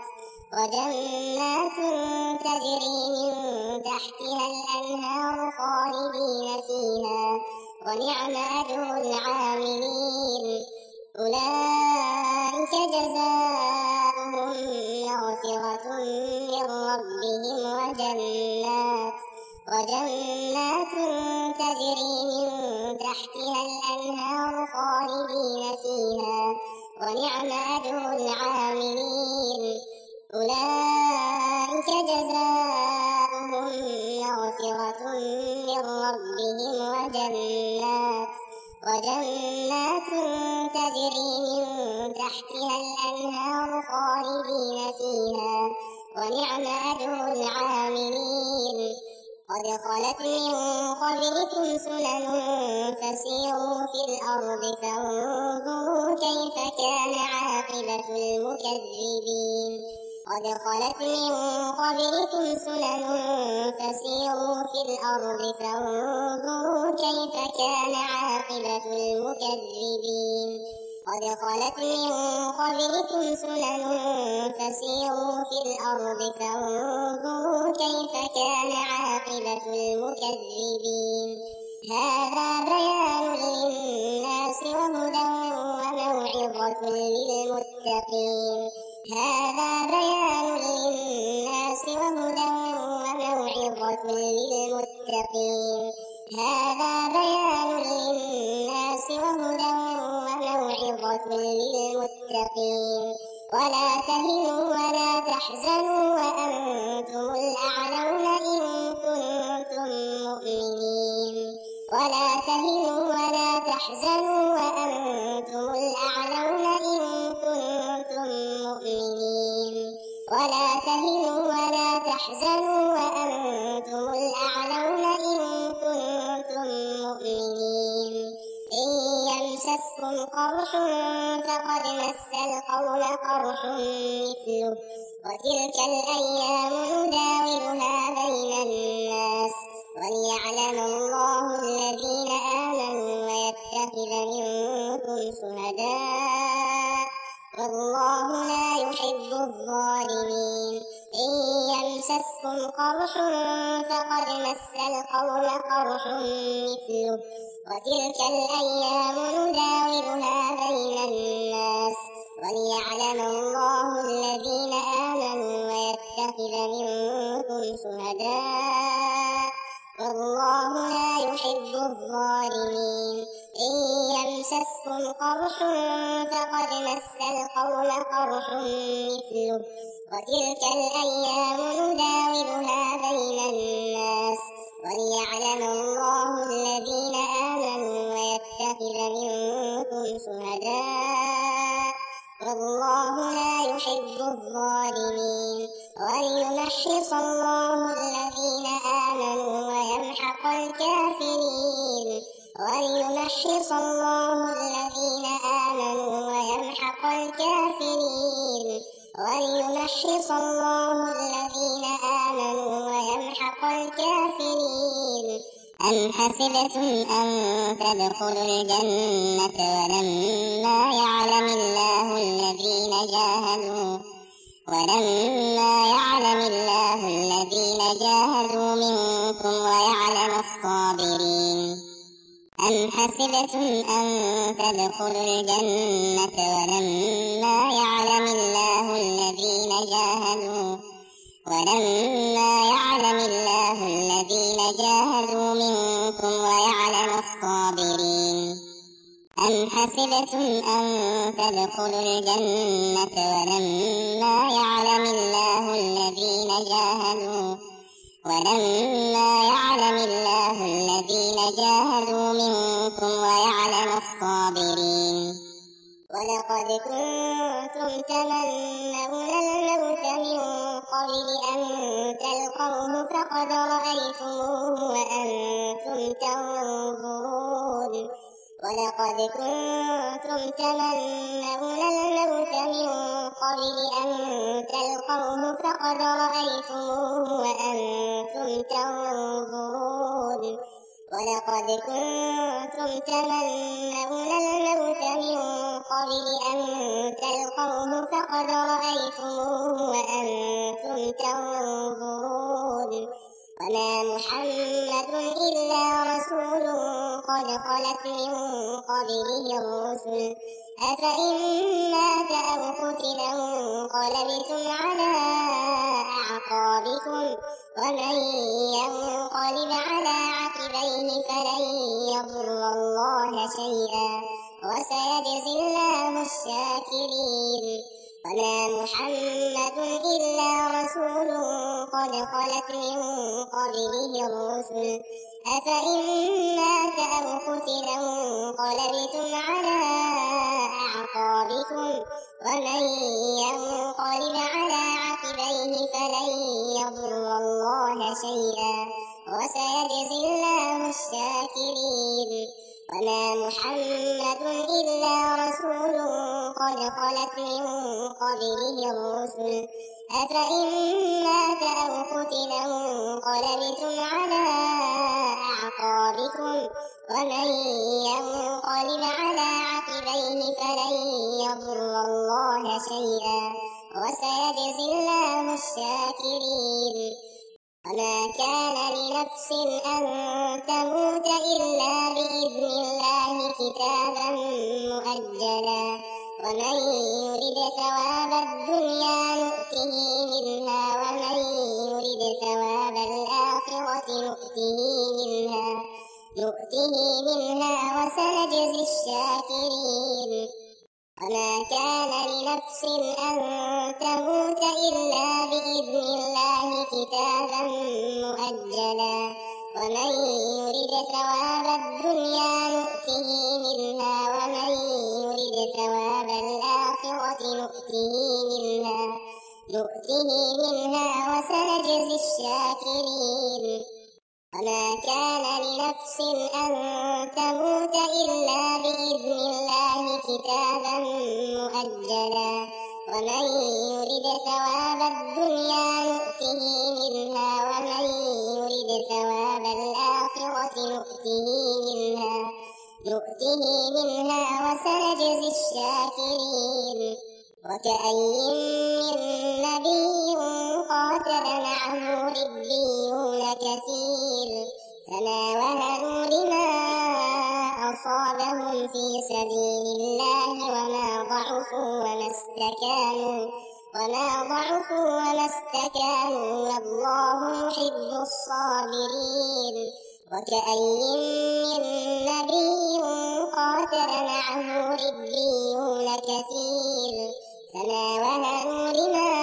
وجنات تجري من تحتها الأنهار خالدين فيها ونعم أجر العاملين أولئك جزاؤهم مغفرة من ربهم وجنات وجنات تجري من تحتها الأنهار خالدين فيها ونعم أجر العاملين أولئك جزاؤهم مغفرة من ربهم وجنات وجنات تجري من تحتها الأنهار خالدين فيها ونعم أجر العاملين قد خلت من قبلكم سنن فسيروا في الأرض فانظروا كيف كان عاقبة المكذبين قد خلت من قبلكم سنن فسيروا في الأرض فانظروا كيف كان عاقبة المكذبين قد خلت من قبلكم سنن فسيروا في الأرض فانظروا كيف كان عاقبة المكذبين هذا بيان للناس وهدى وموعظة للمتقين هذا بيان للناس وهدى وموعظة للمتقين هذا بيان للناس وهدى وموعظة للمتقين ولا تهنوا ولا تحزنوا وأنتم الأعلون إن كنتم مؤمنين ولا تهنوا ولا تحزنوا وأنتم الأعلون إن كنتم مؤمنين ولا تهنوا ولا تحزنوا وأنتم الأعلون إن كنتم مؤمنين إن يمسسكم قرح فقد مس القوم قرح مثله وتلك الأيام نداولها بين الناس وليعلم الله الذين آمنوا ويتخذ منكم شهداء والله لا يحب الظالمين إن يمسسكم قرح فقد مس القوم قرح مثله وتلك الأيام نداولها بين الناس وليعلم الله الذين آمنوا ويتخذ منكم شهداء والله لا يحب الظالمين إن يمسسكم قرح فقد مس القوم قرح مثله وتلك الأيام نداولها بين الناس وليعلم الله الذين آمنوا ويتخذ منكم شهداء والله لا يحب الظالمين وليمحص الله الذين آمنوا ويمحق الكافرين وليمحص الله الذين آمنوا ويمحق الكافرين وليمحص الله الذين آمنوا ويمحق الكافرين أم حسبتم أن تدخلوا الجنة ولما يعلم الله الذين جاهدوا ولما يعلم الله الذين جاهدوا منكم ويعلم الصابرين أم حسبتم أن تدخلوا الجنة ولما يعلم الله الذين جاهدوا ولما يعلم الله الذين جاهدوا منكم ويعلم الصابرين أم حسبتم أن تدخلوا الجنة ولما يعلم الله الذين جاهدوا ولما يعلم الله الذين جاهدوا منكم ويعلم الصابرين ولقد كنتم تمنون الموت من قبل أن تلقوه فقد رأيتموه وأنتم تنظرون ولقد كنتم تمنون الموت من قبل أن تلقوه فقد رأيتموه وأنتم تنظرون ولقد كنتم تمنون الموت من قبل أن تلقوه فقد رأيتموه وأنتم تنظرون وما محمد إلا رسول قد خلت من قبله الرسل أفإن مات أو قتل انقلبتم على أعقابكم ومن ينقلب على عقبيه فلن يضر الله شيئا وسيجزي الله الشاكرين وما محمد إلا رسول قد خلت من قبله الرسل أفإن مات أو قتل انقلبتم على أعقابكم ومن ينقلب على عقبيه فلن يضر الله شيئا وسيجزي الله الشاكرين وما محمد إلا رسول قد خلت من قبله الرسل أفإن مات أو قتل انقلبتم على أعقابكم ومن ينقلب على عقبيه فلن يضر الله شيئا وسيجزي الله الشاكرين وما كان لنفس أن تموت إلا بإذن الله كتابا مؤجلا ومن يرد ثواب الدنيا نؤته منها ومن يرد ثواب الآخرة نؤته منها نؤته منها وسنجزي الشاكرين وما كان لنفس أن تموت إلا بإذن الله كتابا مؤجلا ومن يرد ثواب الدنيا نؤته منها ومن يرد ثواب الآخرة نؤته منها نؤته منها وسنجزي الشاكرين وما كان لنفس أن تموت إلا بإذن الله كتابا مؤجلا ومن يرد ثواب الدنيا نؤته منها ومن يرد ثواب الآخرة نؤته منها نؤته منها وسنجزي الشاكرين وكأي من نبي قاتل معه ربيون كثير فما وهنوا لما أصابهم في سبيل الله وما ضعفوا وما استكانوا وما ضعفوا وما استكانوا والله يحب الصابرين وكأي من نبي قاتل معه ربيون كثير فما وهنوا لما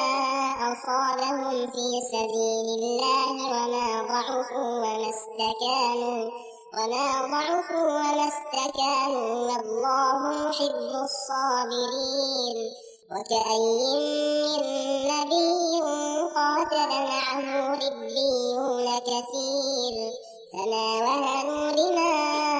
أصابهم في سبيل الله وما ضعفوا وما استكانوا وما ضعفوا وما استكانوا والله يحب الصابرين وكأي من نبي قاتل معه ربيون كثير فما وهنوا لما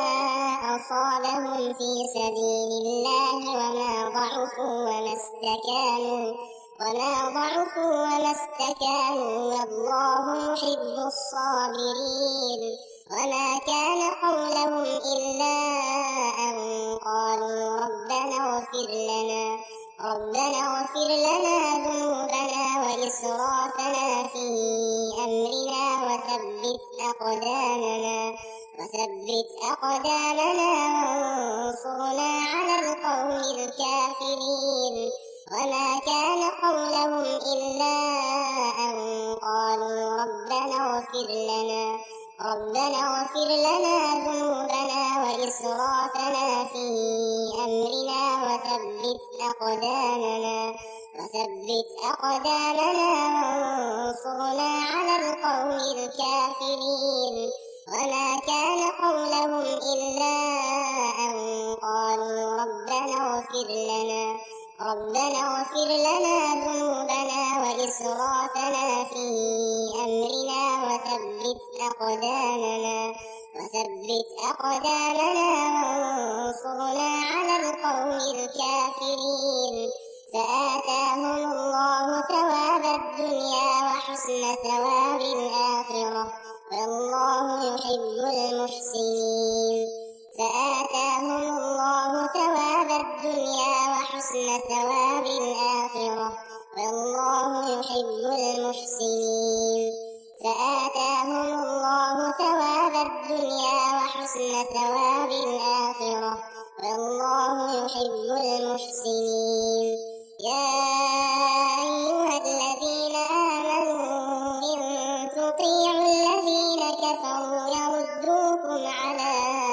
أصابهم في سبيل الله وما ضعفوا وما استكانوا وما ضعفوا وما استكانوا والله يحب الصابرين وما كان قولهم إلا أن قالوا ربنا اغفر لنا ربنا اغفر لنا ذنوبنا وإسرافنا في أمرنا وثبت أقدامنا وثبت أقدامنا وانصرنا على القوم الكافرين وما كان قولهم إلا أن قالوا ربنا اغفر لنا ربنا اغفر لنا ذنوبنا وإسرافنا في أمرنا وثبت أقدامنا وثبت أقدامنا وانصرنا على القوم الكافرين. وما كان قولهم إلا أن قالوا ربنا اغفر لنا ربنا اغفر لنا ذنوبنا وإسرافنا في أمرنا وثبت أقدامنا وثبت أقدامنا وانصرنا على القوم الكافرين. فآتاهم الله ثواب الدنيا وحسن ثواب الآخرة والله يحب المحسنين. فآتاهم الله ثواب الدنيا وحسن ثواب الآخرة والله يحب المحسنين. فآتاهم الله ثواب الدنيا وحسن ثواب الآخرة والله يحب المحسنين. يا أيها الذين آمنوا إن تطيعوا الذين كفروا يردوكم على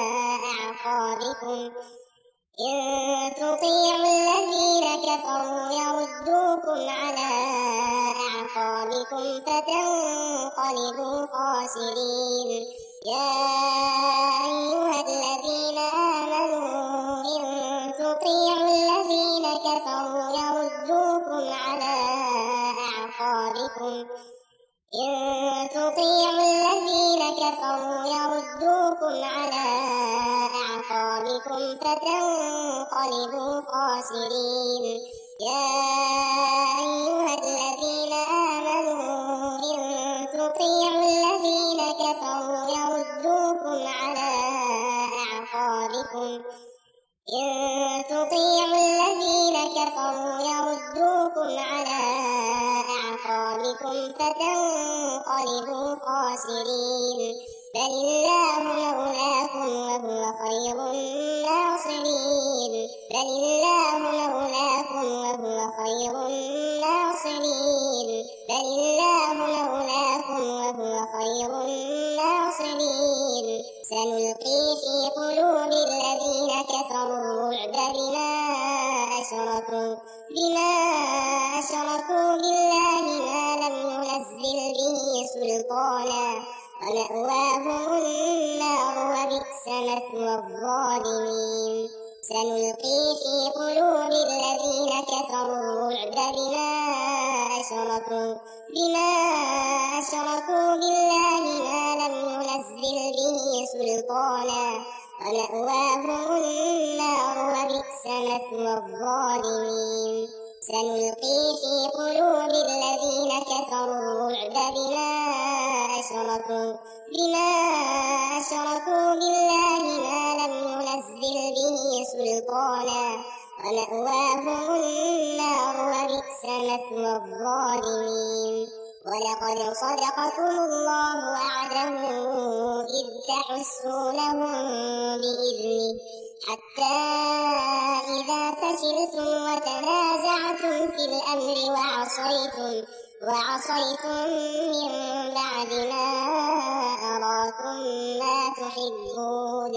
أعقابكم إن تطيعوا الذين كفروا يردوكم على أعقابكم فتنقلبوا خاسرين. يا أيها الذين آمنوا إن تطيعوا الذين كفروا يردوكم على أعقابكم إن تطيعوا الذين كفروا يردوكم على أعقابكم فتنقلبوا خاسرين. يا أيها الذين آمنوا إن تطيعوا الذين كفروا يردوكم على أعقابكم إن تطيعوا الذين كفروا يردوكم على أعقابكم فتنقلبوا خاسرين. بل الله مولاكم وهو خير الناصرين. بل الله مولاكم وهو خير الناصرين. بل الله مولاكم وهو خير الناصرين. سنلقي في قلوب الذين كفروا الرعب بما أشركوا بما أشركوا بالله ما لم ينزل به سلطانا ومأواهم النار وبئس مثوى الظالمين. سنلقي في قلوب الذين كفروا الرعب بما أشركوا بما أشركوا بالله ما لم ينزل به سلطانا ومأواهم النار وبئس مثوى الظالمين. سنلقي في قلوب الذين كفروا الرعب بما أشركوا بما أشركوا بالله ما لم ينزل به سلطانا ومأواهم النار وبئس مثوى الظالمين. ولقد صدقكم الله وعده إذ تحسونهم بإذنه حتى إذا فشلتم وتنازعتم في الأمر وعصيتم وعصيتم من بعد ما أراكم ما تحبون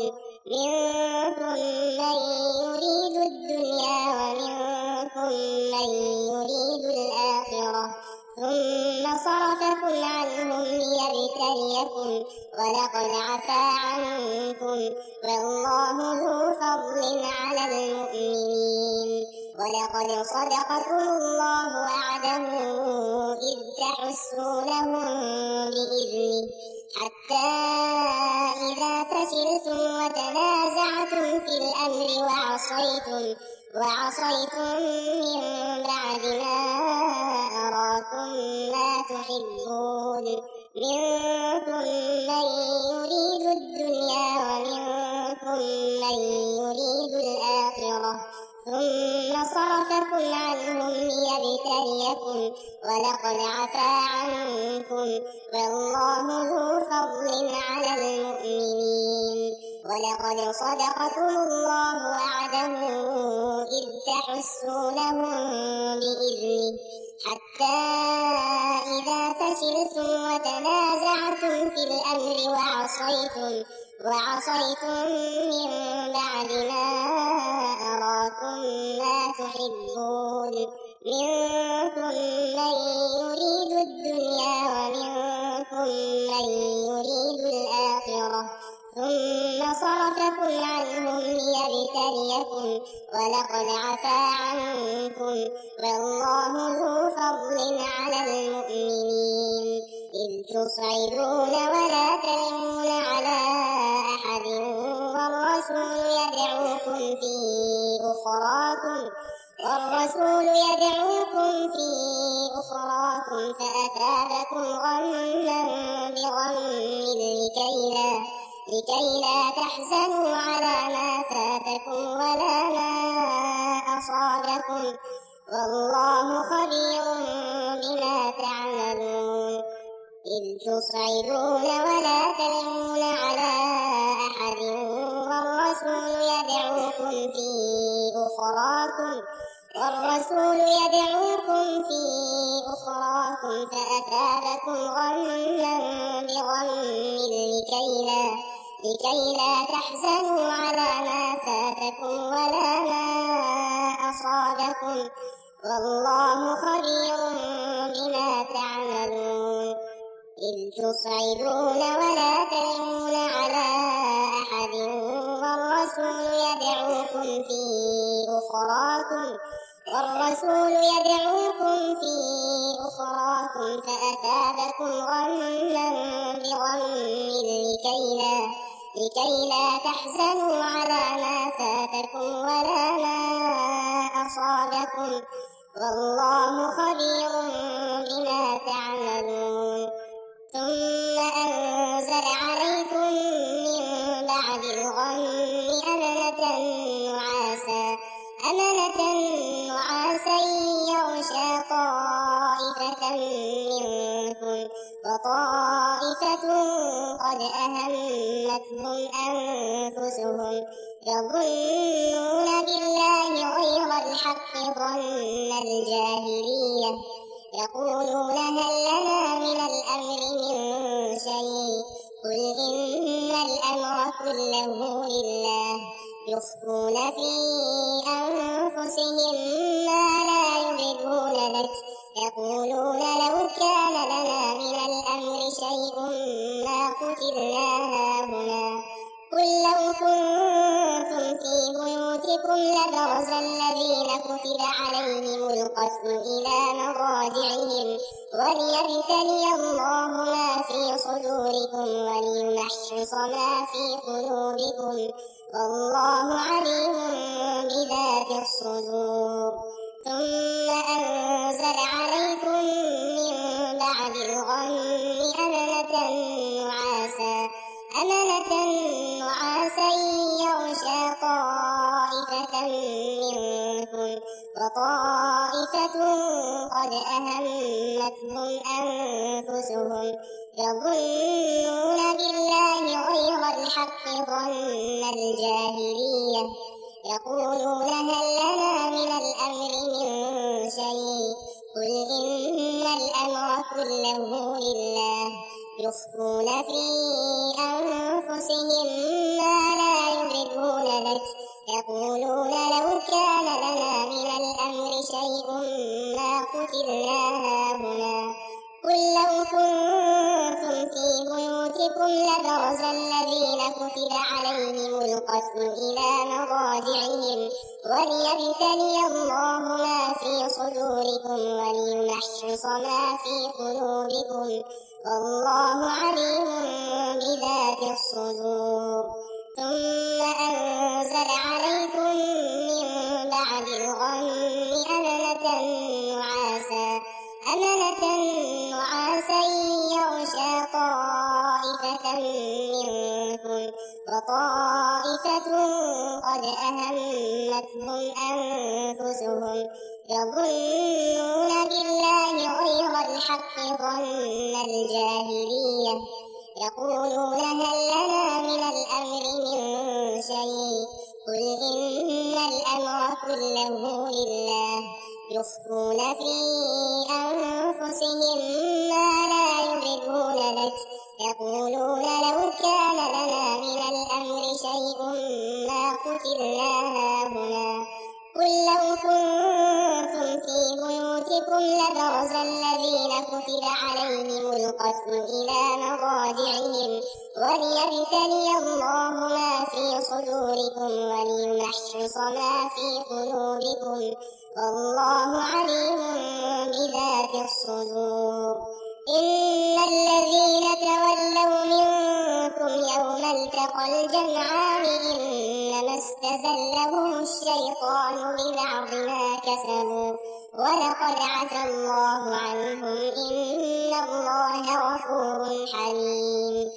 منكم من يريد الدنيا ومنكم من يريد الآخرة ثم صرفكم عنهم ليبتليكم ولقد عفا عنكم والله ذو فضل على المؤمنين. ولقد صدقكم الله وعده إذ تحسونهم بإذنه حتى إذا فشلتم وتنازعتم في الأمر وعصيتم وعصيتم من بعد ما أراكم ما تحبون منكم من يريد الدنيا ومنكم من يريد الآخرة ثم صرفكم عنهم ليبتليكم ولقد عفا عنكم والله ذو فضل على المؤمنين. ولقد صدقكم الله وعده إذ تحسونهم بإذنه حتى إذا فشلتم وتنازعتم تنازعتم في الأمر وعصيتم وعصيتم من بعد ما أراكم ما تحبون منكم من يريد الدنيا ومنكم من يريد الآخرة ثم صرفكم عنهم ليبتليكم ولقد عفا عنكم والله ذو فضل على المؤمنين إذ تصعدون ولا تلوون على أحد والرسول يدعوكم في أخراكم والرسول يدعوكم في أخراكم فأثابكم غما بغم لكي لا لكي لا تحزنوا على ما فاتكم ولا ما أصابكم والله خبير بما تعملون إذ تصعدون ولا تلوون على أحد والرسول يدعوكم في أخراكم والرسول يدعوكم في أخراكم فأثابكم غما بغم لكي لا لكي لا تحزنوا على ما فاتكم ولا ما أصابكم والله خبير بما تعملون إذ تصعدون ولا تلوون على أحد والرسول يدعوكم في أخراكم والرسول يدعوكم في أخراكم فأثابكم غما بغم لكي لا لكي لا تحزنوا على ما فاتكم ولا ما أصابكم والله خبير بما تعملون ثم أنزل عليكم من بعد الغم أمنة نعاسا أمنة نعاسا يغشى طائفة منكم وطائفة قد أهمتهم أنفسهم يظنون بالله غير الحق ظن الجاهلية يقولون هل لنا من الأمر من شيء قل إن الأمر كله لله يخفون في أنفسهم ما لا يبدون لك يقولون لو كان لنا من الأمر شيء ما قتلنا هاهنا قل لو كنتم في بيوتكم لبرز الذين كتب عليهم القتل إلى مضاجعهم وليبتلي الله ما في صدوركم وليمحص ما في قلوبكم والله عليم بذات الصدور ثم أنزل عليكم من بعد الغم أمنة نعاسا أمنة نعاسا يغشى طائفة منكم وطائفة قد أهمتهم أنفسهم يظنون بالله غير الحق ظن الجاهلية يقولون هل لنا من الأمر من شيء قل إن الأمر كله لله يخفون في أنفسهم ما لا يبدون لك يقولون لو كان لنا من الأمر شيء ما قتلنا هاهنا قل لو كنتم في بيوتكم لبرز الذين كتب عليهم القتل إلى مضاجعهم وليبتلي الله ما في صدوركم وليمحص ما في قلوبكم والله عليم بذات الصدور ثم أنزل عليكم من بعد الغم أمنة نعاسا أمنة نعاسا يغشى طائفة منكم وطائفة قد أهمتهم أنفسهم يظنون بالله غير الحق ظن الجاهلية يقولون هل لنا من الأمر من شيء قل إن الأمر كله لله يخفون في أنفسهم ما لا يبدون لك لك يقولون لو كان لنا من الأمر شيء ما قتلنا هاهنا قل لو كنتم في بيوتكم لبرز الذين كتب عليهم القتل إلى مضاجعهم وليبتلي الله ما في صدوركم وليمحص ما في قلوبكم والله عليم بذات الصدور. إن الذين تولوا منكم يوم التقى الجمعان إنما استزلهم الشيطان ببعض ما كسبوا ولقد عفا الله عنهم إن الله غفور حليم.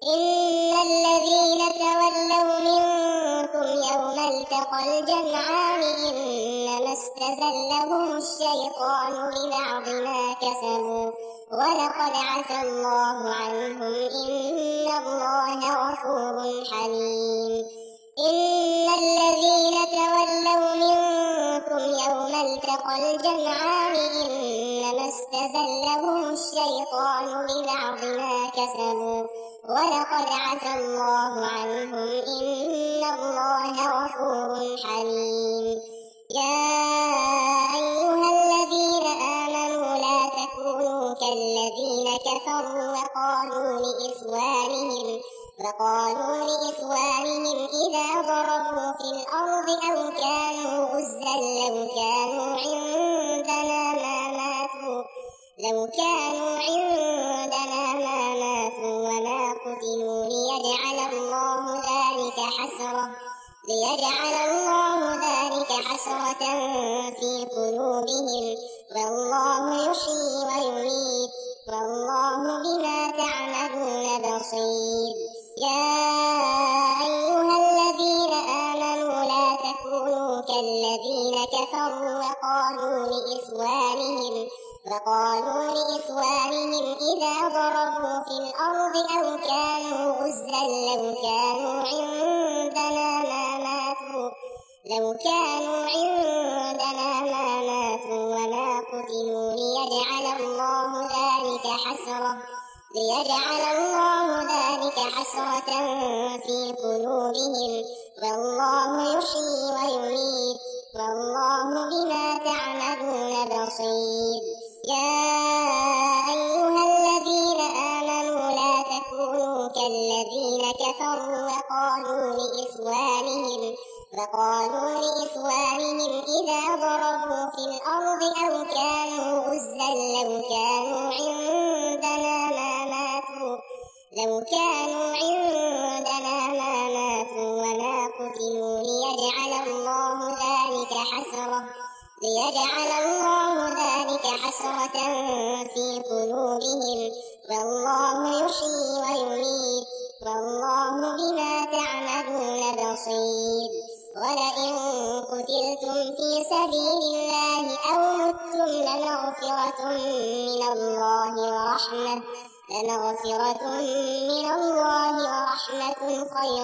إن الذين تولوا منكم يوم التقى الجمعان إنما استزلهم الشيطان ببعض ما كسبوا ولقد عفا الله عنهم إن الله غفور حليم. إن الذين تولوا منكم يوم التقى الجمعان إنما استزلهم الشيطان ببعض ما كسبوا ولقد عفا الله عنهم إن الله غفور حليم. يا أيها الذين آمنوا لا تكونوا كالذين كفروا وقالوا لإخوانهم وقالوا لإخوانهم إذا ضربوا في الأرض أو كانوا غزا لو كانوا عندنا ما ماتوا لو كانوا عندنا ما ماتوا وما قتلوا ليجعل الله ذلك حسرة ليجعل الله ذلك حسرة في قلوبهم والله يحيي ويميت والله بما تعملون بصير. يا أيها الذين آمنوا لا تكونوا كالذين كفروا وقالوا لإخوانهم وقالوا لإخوانهم إذا ضربوا في الأرض أو كانوا غزا لو كانوا عندنا ما ماتوا لو كانوا عندنا ما ماتوا وما قتلوا ليجعل الله ذلك حسرة ليجعل الله ذلك حسرة في قلوبهم والله يحيي ويميت والله بما تعملون بصير. يا أيها الذين آمنوا لا تكونوا كالذين كفروا وقالوا لإخوانهم وقالوا لإخوانهم إذا ضربوا في الأرض أو كانوا غزا لو كانوا عندنا ما ماتوا لو كانوا عندنا ما ماتوا وما قتلوا ليجعل الله ذلك حسرة ليجعل الله ذلك حسرة في قلوبهم والله يحيي ويميت والله بما تعملون بصير. ولئن قتلتم في سبيل الله أو متم لمغفرة من الله ورحمة لمغفرة من الله ورحمة خير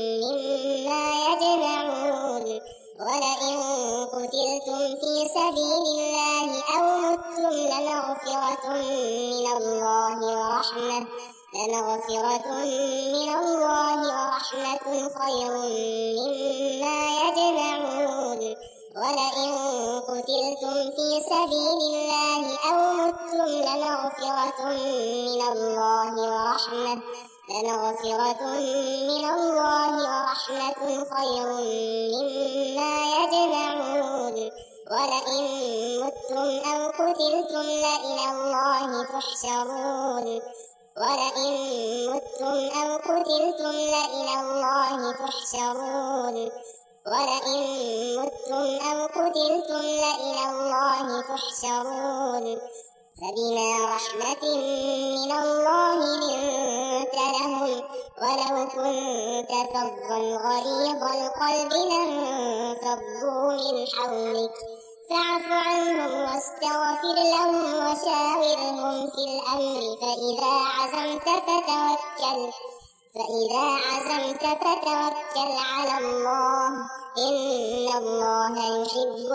مما يجمعون. ولئن قتلتم في سبيل الله أو متم لمغفرة من الله ورحمة لمغفرة من الله ورحمة خير مما يجمعون. ولئن قتلتم في سبيل الله أو متم لمغفرة من الله ورحمة لمغفرة من الله ورحمة خير مما يجمعون. ولئن متم أو قتلتم لإلى الله تحشرون. ولئن متم أو قتلتم لإلى الله تحشرون. ولئن متم أو قتلتم لإلى الله تحشرون. فبما رحمة من الله لنت لهم ولو كنت فظا غليظ القلب لانفضوا من حولك فاعف عنهم واستغفر لهم وشاورهم في الأمر فإذا عزمت فتوكل فإذا عزمت فتوكل على الله إن الله يحب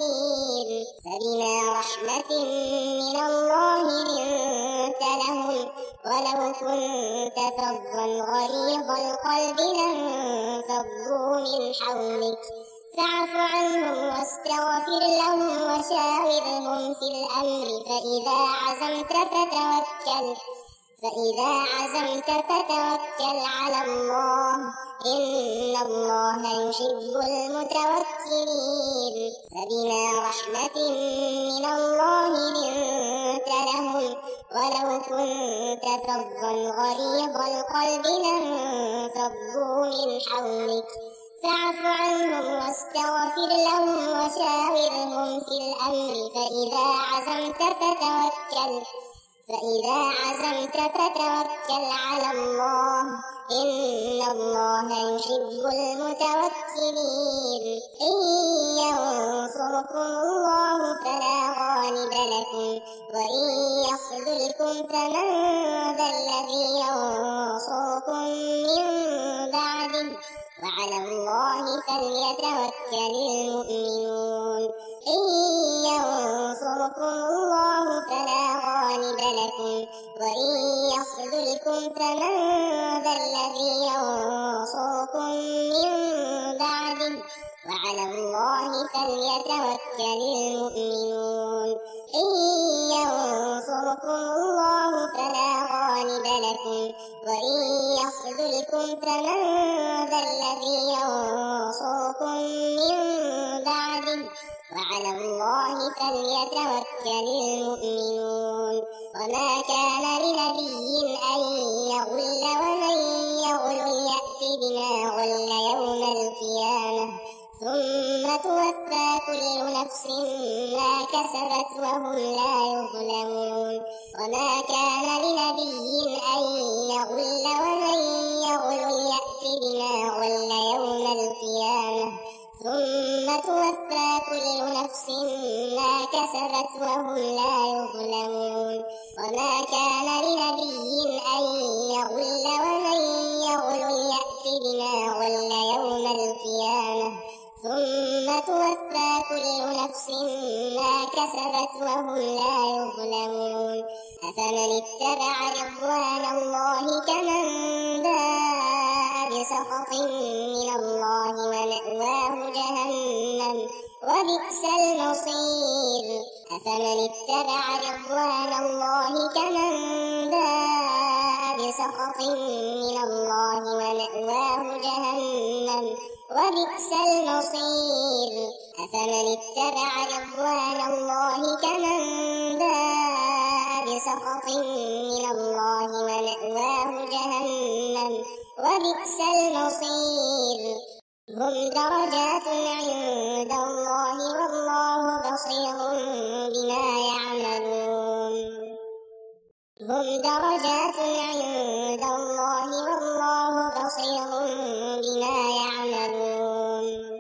المتوكلين. فبما رحمة من الله لنت لهم ولو كنت فظا غليظ القلب لانفضوا من حولك فاعف عنهم واستغفر لهم وشاورهم في الأمر فإذا عزمت فتوكل فإذا عزمت فتوكل على الله إن الله يحب المتوكلين فبما رحمة من الله لنت لهم ولو كنت فظا غليظ القلب لانفضوا من حولك فاعف عنهم واستغفر لهم وشاورهم في الأمر فإذا عزمت فتوكل فإذا عزمت فتوكل على الله إن الله يحب المتوكلين إن ينصركم الله فلا غالب لكم وإن يخذلكم فمن ذا الذي ينصركم من بعده وعلى الله فليتوكل المؤمنون إن ينصركم الله فلا غالب لكم وإن يخذلكم فمن ذا الذي ينصركم من بعده وعلى الله فليتوكل المؤمنون إن ينصركم الله فلا غالب لكم وإن يخذلكم فمن ذا الذي ينصركم من بعده وعلى الله فليتوكل المؤمنون وما كان لنبي أن يغل ومن يغل يأت بما غل يوم القيامة ثم توفى كل نفس ما كسبت وهم لا يظلمون وما كان لنبي أن يغل ومن يغل يأت بما غل يوم القيامة ثم توفى كل نفس ما كسبت وهم لا يظلمون وما كان لنبي أن يغل ومن يغل يأت بما غل يوم القيامة ثم توفى كل نفس ما كسبت وهم لا يظلمون أفمن اتبع رضوان الله كمن باء بسخط من الله ومأواه جهنم وبئس المصير أفمن اتبع رضوان الله كمن باء بسخط من الله ومأواه جهنم وبئس المصير أفمن اتبع رضوان الله كمن باء بسخط من الله ومأواه جهنم وبئس المصير هم درجات عند الله والله بصير بما يعملون هم درجات عند الله والله بصير بما يعملون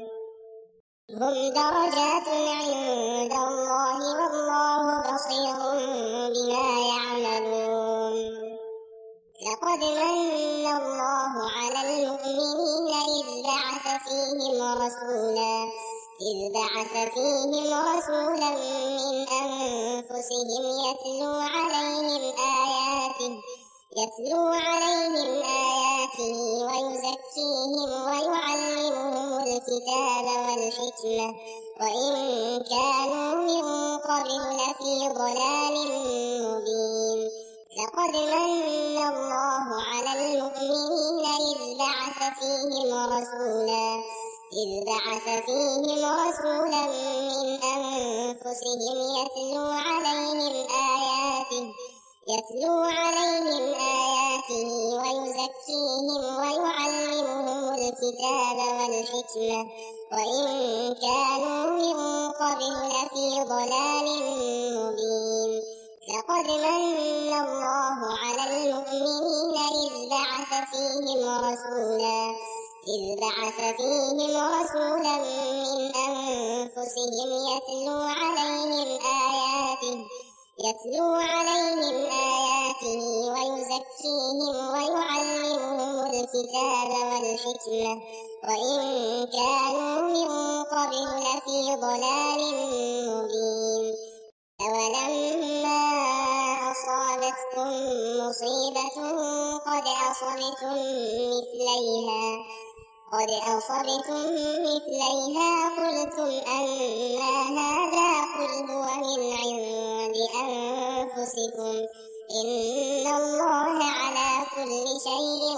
هم درجات عند الله والله بصير بما يعملون لقد من الله على المؤمنين إذ بعث فيهم رسولا إذ بعث فيهم رسولا من أنفسهم يتلو عليهم آياته يتلو عليهم آياته ويزكيهم ويعلمهم الكتاب والحكمة وإن كانوا من قبل لفي ضلال مبين لقد من الله على المؤمنين إذ بعث فيهم رسولا إذ بعث فيهم رسولا من أنفسهم يتلو عليهم آياته يتلو عليهم آياته ويزكيهم ويعلمهم الكتاب والحكمة وإن كانوا من قبل لفي ضلال مبين لقد من الله على المؤمنين إذ بعث فيهم رسولا إذ بعث فيهم رسولا من أنفسهم يتلو عليهم آياته يتلو عليهم آياته ويزكيهم ويعلمهم الكتاب والحكمة وإن كانوا من قبل لفي ضلال مبين أولما أصابتكم مصيبة قد أصبتم مثليها قد أصبتم مثليها قلتم أنى هذا قل هو من عند أنفسكم إن الله على كل شيء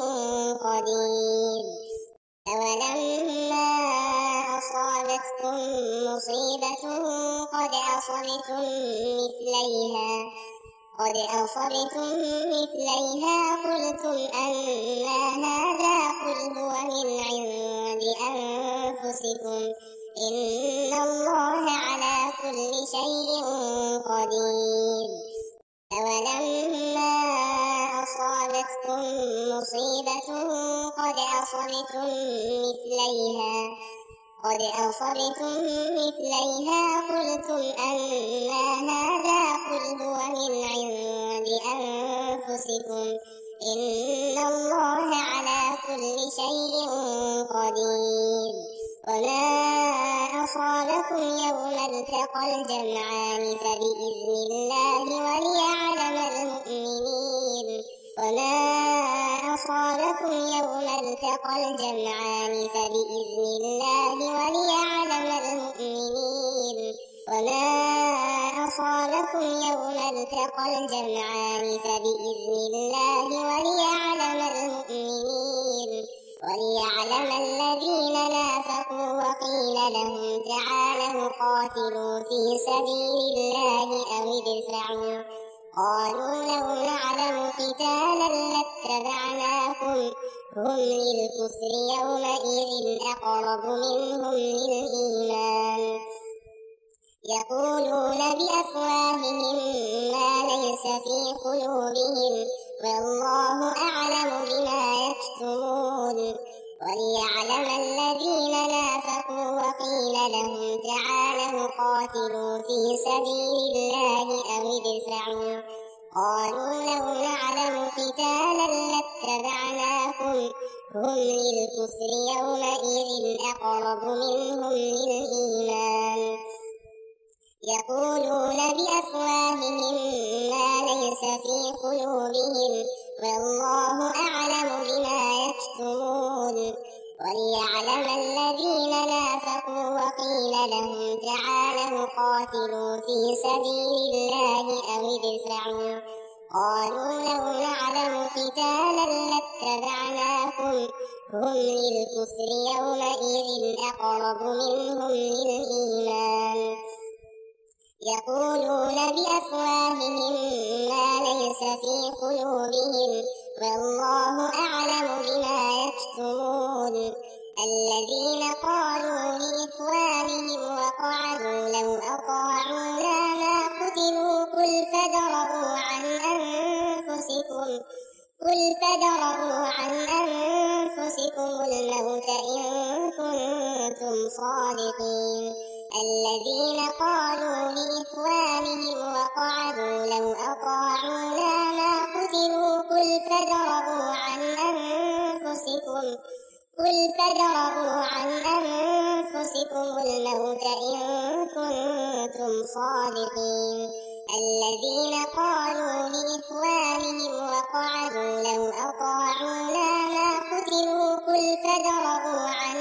قدير. أولما أصابتكم مصيبة قد أصبتم مثليها قد أصبتم مثليها قلتم أنى هذا قل هو من عند أنفسكم إن الله على كل شيء قدير. أولما أصابتكم مصيبة قد أصبتم مثليها قد أصبتم مثليها قلتم أنى هذا قل هو من عند أنفسكم إن الله على كل شيء قدير. وما أصابكم يوم التقى الجمعان فبإذن الله وليعلم المؤمنين وما أصابكم يوم التقى الجمعان فبإذن الله وليعلم المؤمنين وما أصابكم يوم التقى الجمعان فبإذن الله وليعلم المؤمنين وليعلم الذين نافقوا وقيل لهم تعالوا قاتلوا في سبيل الله أو ادفعوا قالوا لو نعلم قتالا لاتبعناكم هم للكفر يومئذ أقرب منهم للإيمان يقولون بأفواههم ما ليس في قلوبهم والله أعلم بما يكتمون وليعلم الذين نافقوا وقيل لهم تعالوا قاتلوا في سبيل الله أو ادفعوا قالوا لو نعلم قتالا لاتبعناكم هم للكفر يومئذ أقرب منهم للإيمان يقولون بأفواههم ما ليس في قلوبهم والله أعلم بما يكتمون وليعلم الذين نافقوا وقيل لهم تعالوا قاتلوا في سبيل الله أو ادفعوا قالوا لو نعلم قتالا لاتبعناكم هم للكفر يومئذ أقرب منهم للإيمان يقولون بأفواههم ما ليس في قلوبهم والله أعلم بما يكتمون الذين قالوا لإخوانهم وقعدوا لو أطاعونا ما قتلوا قل فادرءوا عن أنفسكم قل فادرءوا عن أنفسكم الموت إن كنتم صادقين الذين قالوا لإخوانهم وقعدوا لو أطاعونا ما قتلوا قل فادرءوا عن أنفسكم قل فادرءوا عن أنفسكم الموت إن كنتم صادقين الذين قالوا لإخوانهم وقعدوا لو أطاعونا ما قتلوا قل فادرءوا عن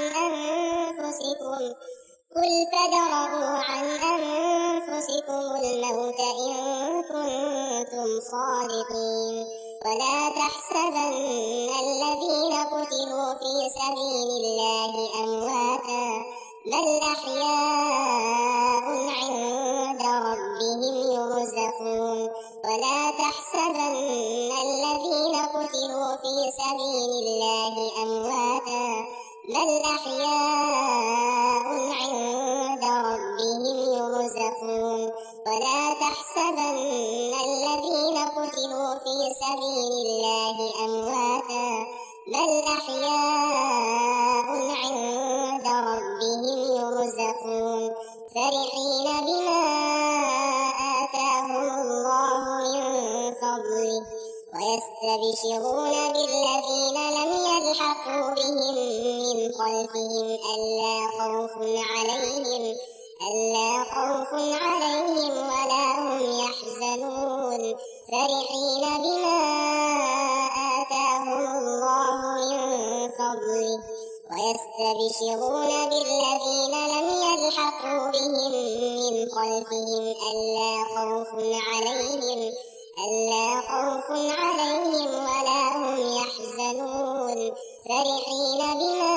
أنفسكم قل فادرءوا عن أنفسكم الموت إن كنتم صادقين ولا تحسبن الذين قتلوا في سبيل الله أمواتا بل أحياء عند ربهم يرزقون ولا تحسبن الذين قتلوا في سبيل الله أمواتا بل أحياء عند ربهم يرزقون ولا تحسبن الذين قتلوا في سبيل الله أمواتا بل أحياء عند ربهم يرزقون فرحين بما آتاهم الله من فضله ويستبشرون بالذين لم يلحقوا بهم من خلفهم ألا خوف عليهم ألا خوف عليهم ولا هم يحزنون فرحين بما ويستبشرون بالذين لم يلحقوا بهم من خلفهم ألا خوف عليهم ألا خوف عليهم ولا هم يحزنون فرحين بما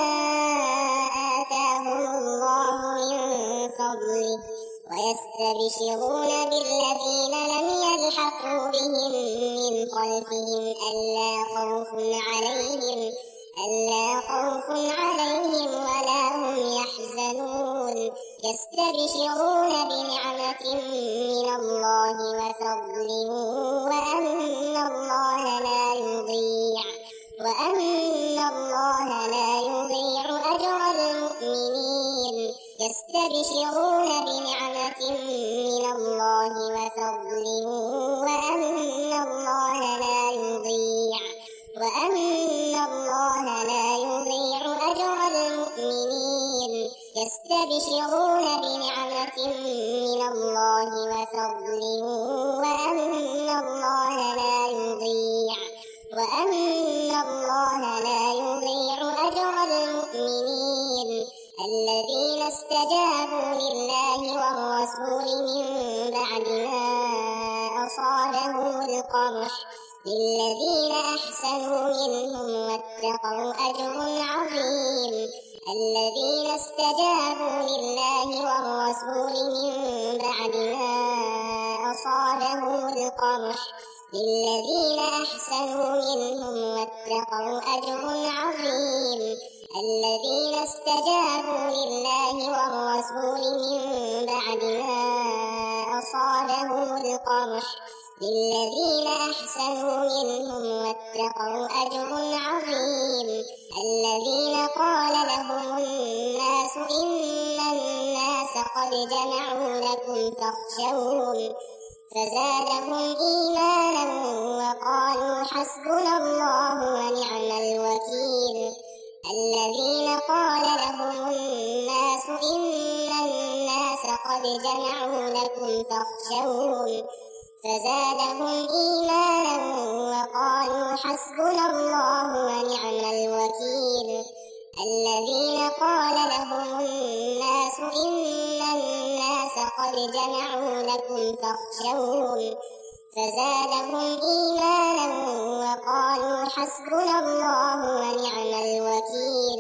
آتاهم الله من فضله ويستبشرون بالذين لم يلحقوا بهم من خلفهم ألا خوف عليهم ألا خوف عليهم ولا هم يحزنون يستبشرون بنعمة من الله وفضل وأن الله لا يضيع وأن الله لا يضيع أجر المؤمنين يستبشرون بنعمة من الله وفضل وأن الله لا يضيع وأن الله لا يضيع أجر المؤمنين يستبشرون بنعمة من الله وفضل وأن الله لا يضيع وأن الله لا يضيع أجر المؤمنين الذين استجابوا لله والرسول من بعد ما أصابهم القرح للذين أحسنوا منهم واتقوا أجر عظيم الذين استجابوا لله والرسول من بعد ما أصابهم القرح للذين أحسنوا منهم واتقوا أجر عظيم الذين استجابوا لله والرسول من بعد ما أصابهم القرح للذين أحسنوا منهم واتقوا أجر عظيم الذين قال لهم الناس إن الناس قد جمعوا لكم فاخشوهم فزادهم إيمانا وقالوا حسبنا الله ونعم الوكيل الذين قال لهم الناس إن الناس قد جمعوا لكم فاخشوهم فزادهم إيمانا وقالوا حسبنا الله ونعم الوكيل الذين قال لهم الناس إن الناس قد جمعوا لكم فاخشوهم فزادهم إيمانا وقالوا حسبنا الله ونعم الوكيل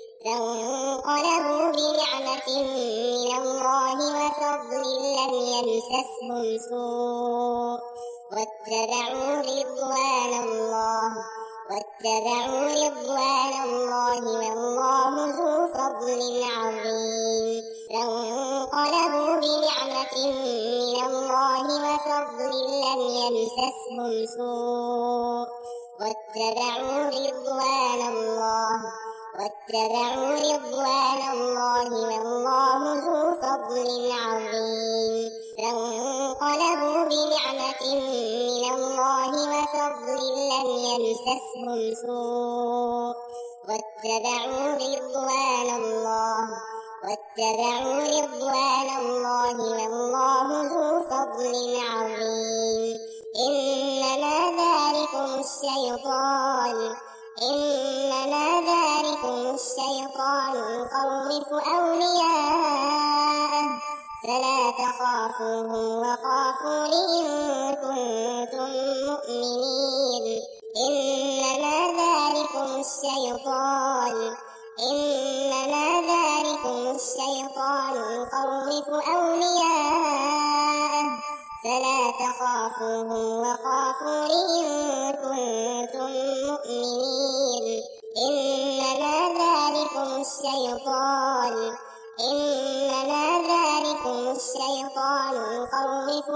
فانقلبوا بنعمة من الله وفضل لم يمسسهم سوء واتبعوا رضوان الله واتبعوا رضوان الله والله ذو فضل عظيم فانقلبوا بنعمة من الله وفضل لم يمسسهم سوء واتبعوا رضوان الله واتبعوا رضوان الله والله ذو فضل عظيم فانقلبوا بنعمة من الله وفضل لم يمسسهم سوء واتبعوا رضوان الله واتبعوا رضوان الله والله ذو فضل عظيم إنما ذلكم الشيطان إنما ذلكم الشيطان يخوف أولياءه فلا تخافوهم وخافوني إن كنتم مؤمنين إنما ذلكم الشيطان إنما ذلكم الشيطان يخوف أولياءه فلا تخافوهم وخافوني إن كنتم مؤمنين إنما ذلكم الشيطان إنما ذلكم الشيطان يخوف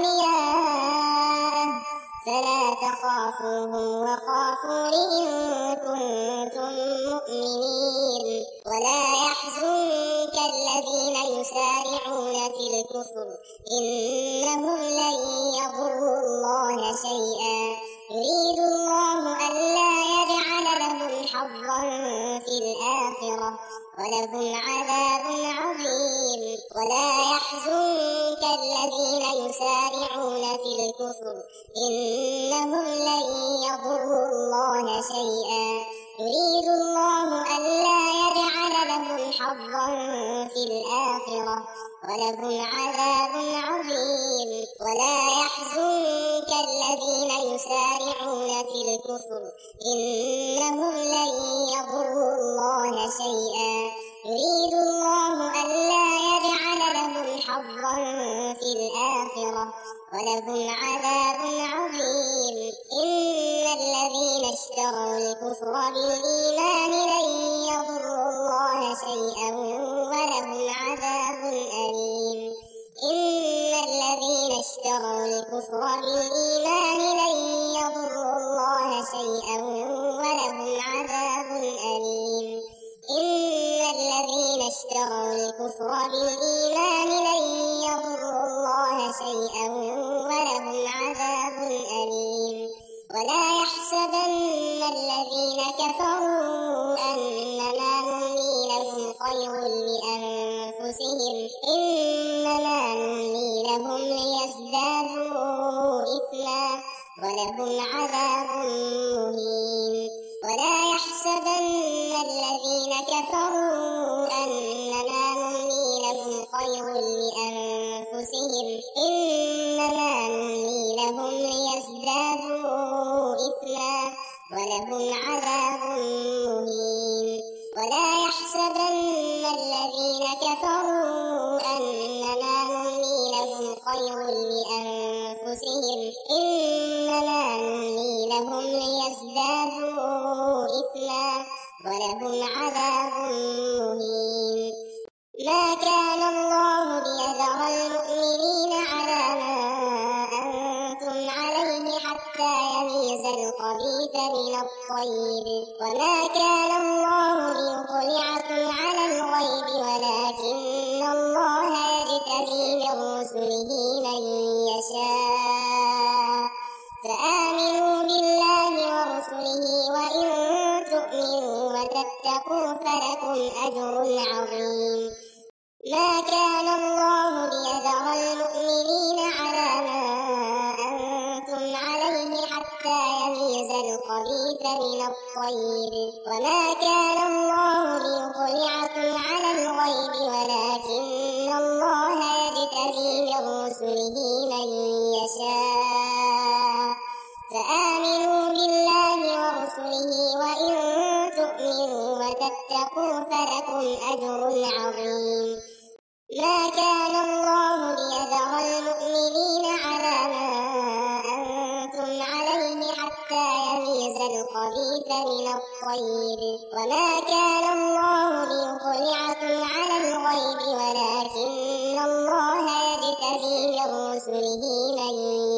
أولياءه فلا تخافوهم وخافوني إن كنتم مؤمنين ولا يحزنك الذين يسارعون في الكفر إنهم لن يضروا الله شيئا يريد الله ألا يجعل لهم حظا في الآخرة ولهم عذاب عظيم ولا يحزنك الذين يسارعون في الكفر إنهم لن يضروا الله شيئا يريد الله ألا ولهم عذاب عظيم. ولا يحزنك الذين يسارعون في الكفر إنهم لن يضروا الله شيئا يريد الله ألا يجعل لهم حظا في الآخرة ولهم عذاب عظيم. إن الذين اشتروا الكفر بالإيمان لن يضروا الله شيئا ولهم عذاب أليم. إن الذين اشتروا الكفر بالإيمان لن يضروا الله شيئا ولهم عذاب أليم. إن الذين اشتروا الكفر بالإيمان لن يضروا الله شيئا ولهم عذاب أليم. ولا يحسبن الذين كفروا أنما نملي لهم خير لأنفسهم إنما نملي لهم ليزدادوا إثما ولهم عذاب مهين. ولا يحسبن الذين كفروا أنما نملي لهم خير لأنفسهم إنما نملي لهم ليزدادوا إثما ولهم عذاب مهين. ولا يحسبن الذين كفروا أنما نملي لهم خير لأنفسهم إنما نملي لهم ليزدادوا إثما ولهم عذاب مهين. ما كان الله ليذر المؤمنين على ما أنتم عليه حتى يميز الخبيث من الطيب وما كان الله ليطلعكم على الغيب ولكن الله يجتبي من رسله من يشاء فآمنوا بالله ورسله وإن تؤمنوا وتتقوا فلكم أجر عظيم. ما كان الله ليذر المؤمنين على ما أنتم عليه حتى يميز الخبيث من الطيب وما كان الله ليطلعكم على الغيب ولكن الله يجتبي من رسله من يشاء فآمنوا بالله ورسله وإن تؤمنوا وتتقوا فلكم أجر عظيم. ما كان الله ليذر المؤمنين على ما أنتم عليه حتى يميز الخبيث من الطيب وما كان الله ليطلعكم على الغيب ولكن الله يجتبي من رسله من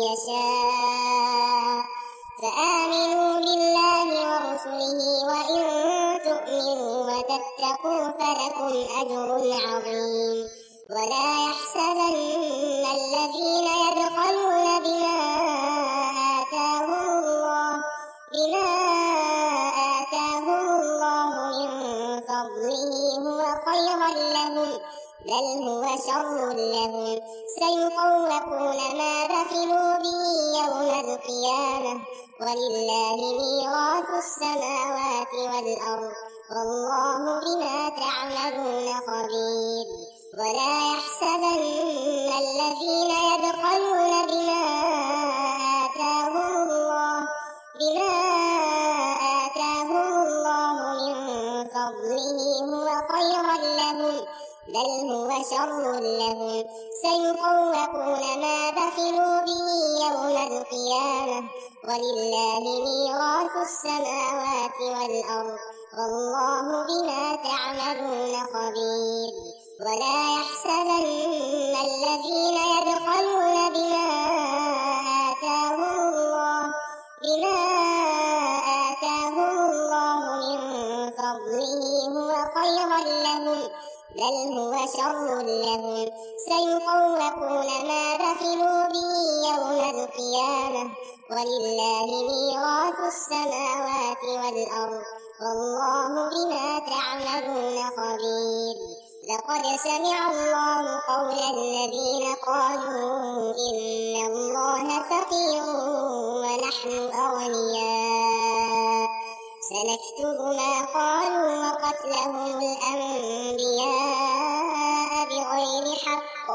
يشاء فآمنوا بالله ورسله وإن تؤمنوا وتتقوا فلكم أجر عظيم. ولا يحسبن الذين يبخلون بما آتاهم الله بما آتاهم الله من فضله هو خيرا لهم بل هو شر لهم سيطوقون ما بخلوا به يوم القيامة ولله ميراث السماوات والأرض والله بما تعملون خبير. ولا يحسبن الذين يبخلون بما آتاهم الله بما آتاهم الله من فضله هو خيرا لهم بل هو شر لهم سيطوقون ما بخلوا به يوم القيامة ولله ميراث السماوات والأرض والله بما تعملون خبير. ولا يحسبن الذين يبخلون بما آتاهم الله بما آتاهم الله من فضله هو خيرا لهم بل هو شر لهم سيطوقون ما بخلوا به يوم القيامة ولله ميراث السماوات والأرض والله بما تعملون خبير. لقد سمع الله قول الذين قالوا إن الله فقير ونحن أغنياء سنكتب ما قالوا وقتلهم الأنبياء بغير حق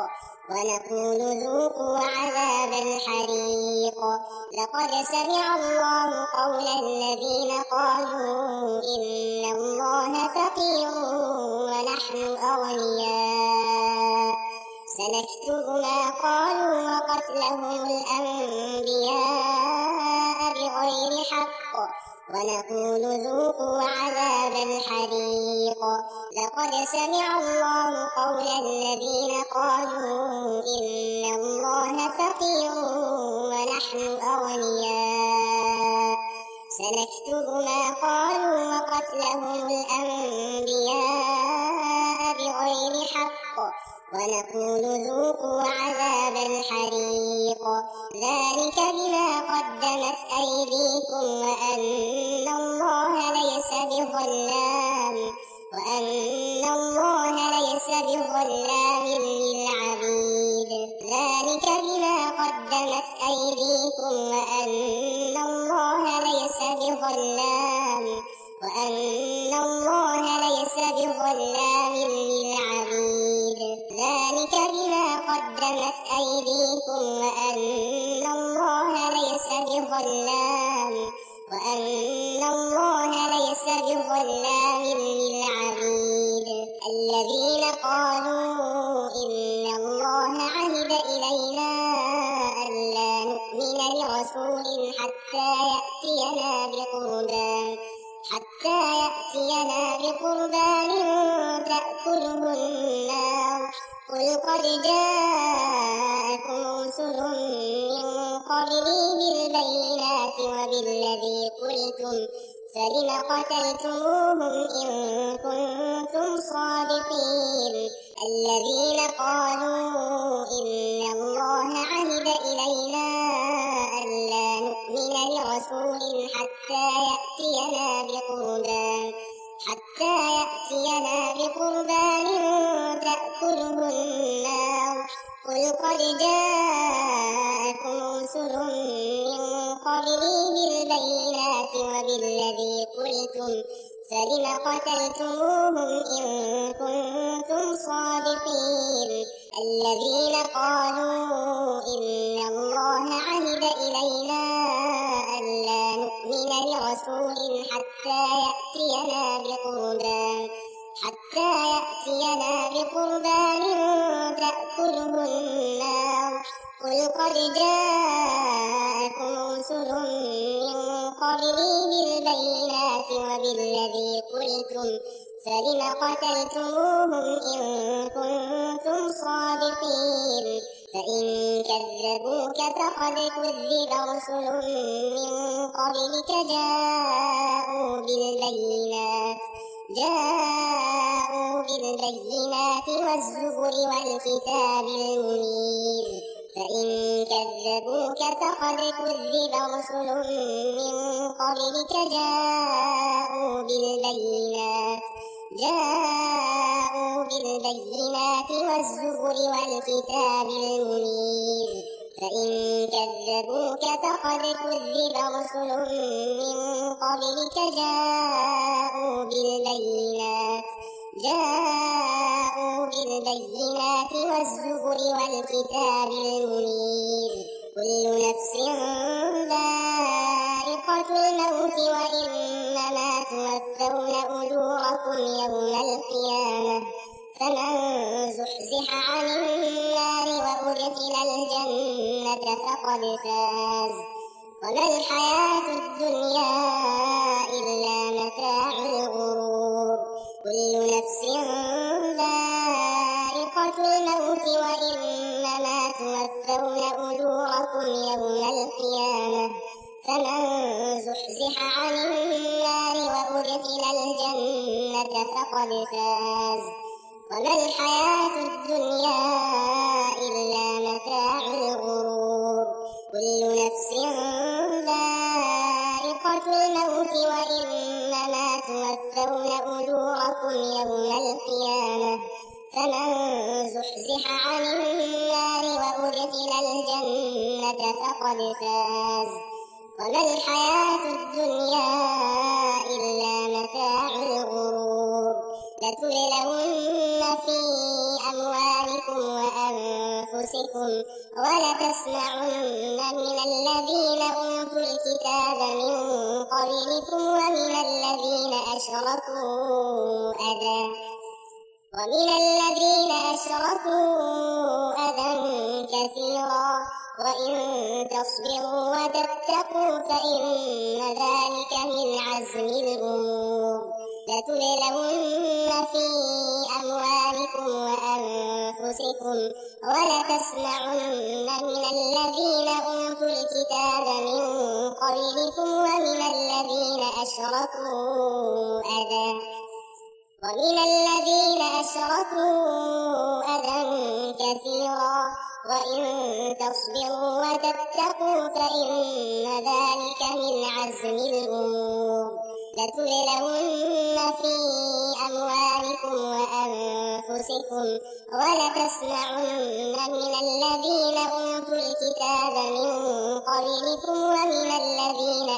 ونقول ذوقوا عذاب الحريق. لقد سمع الله قول الذين قالوا إن الله فقير ونحن أغنياء سنكتب ما قالوا وقتلهم الأنبياء بغير حق ونقول ذوقوا عذاب الحريق. لقد سمع الله قول الذين قالوا إن الله فقير ونحن أغنياء سنكتب ما قالوا وقتلهم الأنبياء بغير حق ونقول ذوقوا عذاب الحريق. ذلك بما قدمت أيديكم وأن الله ليس بظلام وأن الله ليس بظلام للعبيد. ذلك بما قدمت أيديكم وأن الله ليس بظلام وأن الله ليس بظلام للعبيد. ذلك بما قدمت أيديكم وأن الله ليس بظلام وأن الله ليس بظلام للعبيد. الذين قالوا إن الله عهد إلينا ألا نؤمن لرسول حتى يأتينا بقربان حتى يأتينا بقربان تأكله النار قل قد جاءكم رسل من قبلي بالبينات وبالذي قلتم فلم قتلتموهم إن كنتم صادقين. الذين قالوا إن الله عهد إلينا ألا نؤمن لرسول حتى يأتينا بقربان حتى يأتينا بقربان تأكله النار قل قد جاءكم رسل من قبلي بالبينات وبالذي قلتم فلم قتلتموهم إن كنتم صادقين. الذين قالوا إن الله عهد إلينا ألا نؤمن لرسول حتى يأتينا بقربان حتى يأتينا بقربان تأكله النار قل قد جاءكم رسل من قبلي بالبينات وبالذي قلتم فلم قتلتموهم إن كنتم صادقين. فإن كذبوك فقد كذب رسل من قبلك جاءوا بالبينات جاءوا بالبينات والزبر والكتاب المنير. فإن كذبوك فقد كذب رسل من قبلك جاءوا بالبينات جاءوا بالبينات والزبر والكتاب المنير. فإن كذبوك فقد كذب رسل من قبلك جاءوا بالبينات جاءوا بالبينات والزبر والكتاب المنير. كل نفس ذائقة الموت وإنما توفون أجوركم يوم القيامة فمن زحزح عن النار وأدخل الجنة فقد فاز وما الحياة الدنيا إلا متاع الغرور. كل نفس ذائقة الموت وإنما توفون أجوركم يوم القيامة فمن زحزح عن النار وأدخل الجنة فقد فاز وما الحياة الدنيا إلا متاع الغرور. كل نفس ذائقة الموت وإنما توفون أجوركم يوم القيامة فمن زحزح عن النار وأدخل الجنة فقد فاز وما الحياة الدنيا إلا متاع الغرور. لتبلون في أموالكم وأنفسكم أنفسكم ولتسمعن من الذين أوتوا الكتاب من قبلكم ومن الذين أشركوا أذى ومن الذين أشركوا أذى كثيرا وإن تصبروا وتتقوا فإن ذلك من عزم الأمور لتبلون في أموالكم وأنفسكم ولتسمعن من الذين أوتوا الكتاب من قبلكم ومن الذين أشركوا أذى ومن الذين أشركوا أذى كثيرا وإن تصبروا وتتقوا فإن ذلك من عزم الأمور لتبلون في أموالكم وأنفسكم ولتسمعن من الذين أوتوا الكتاب من قبلكم ومن الذين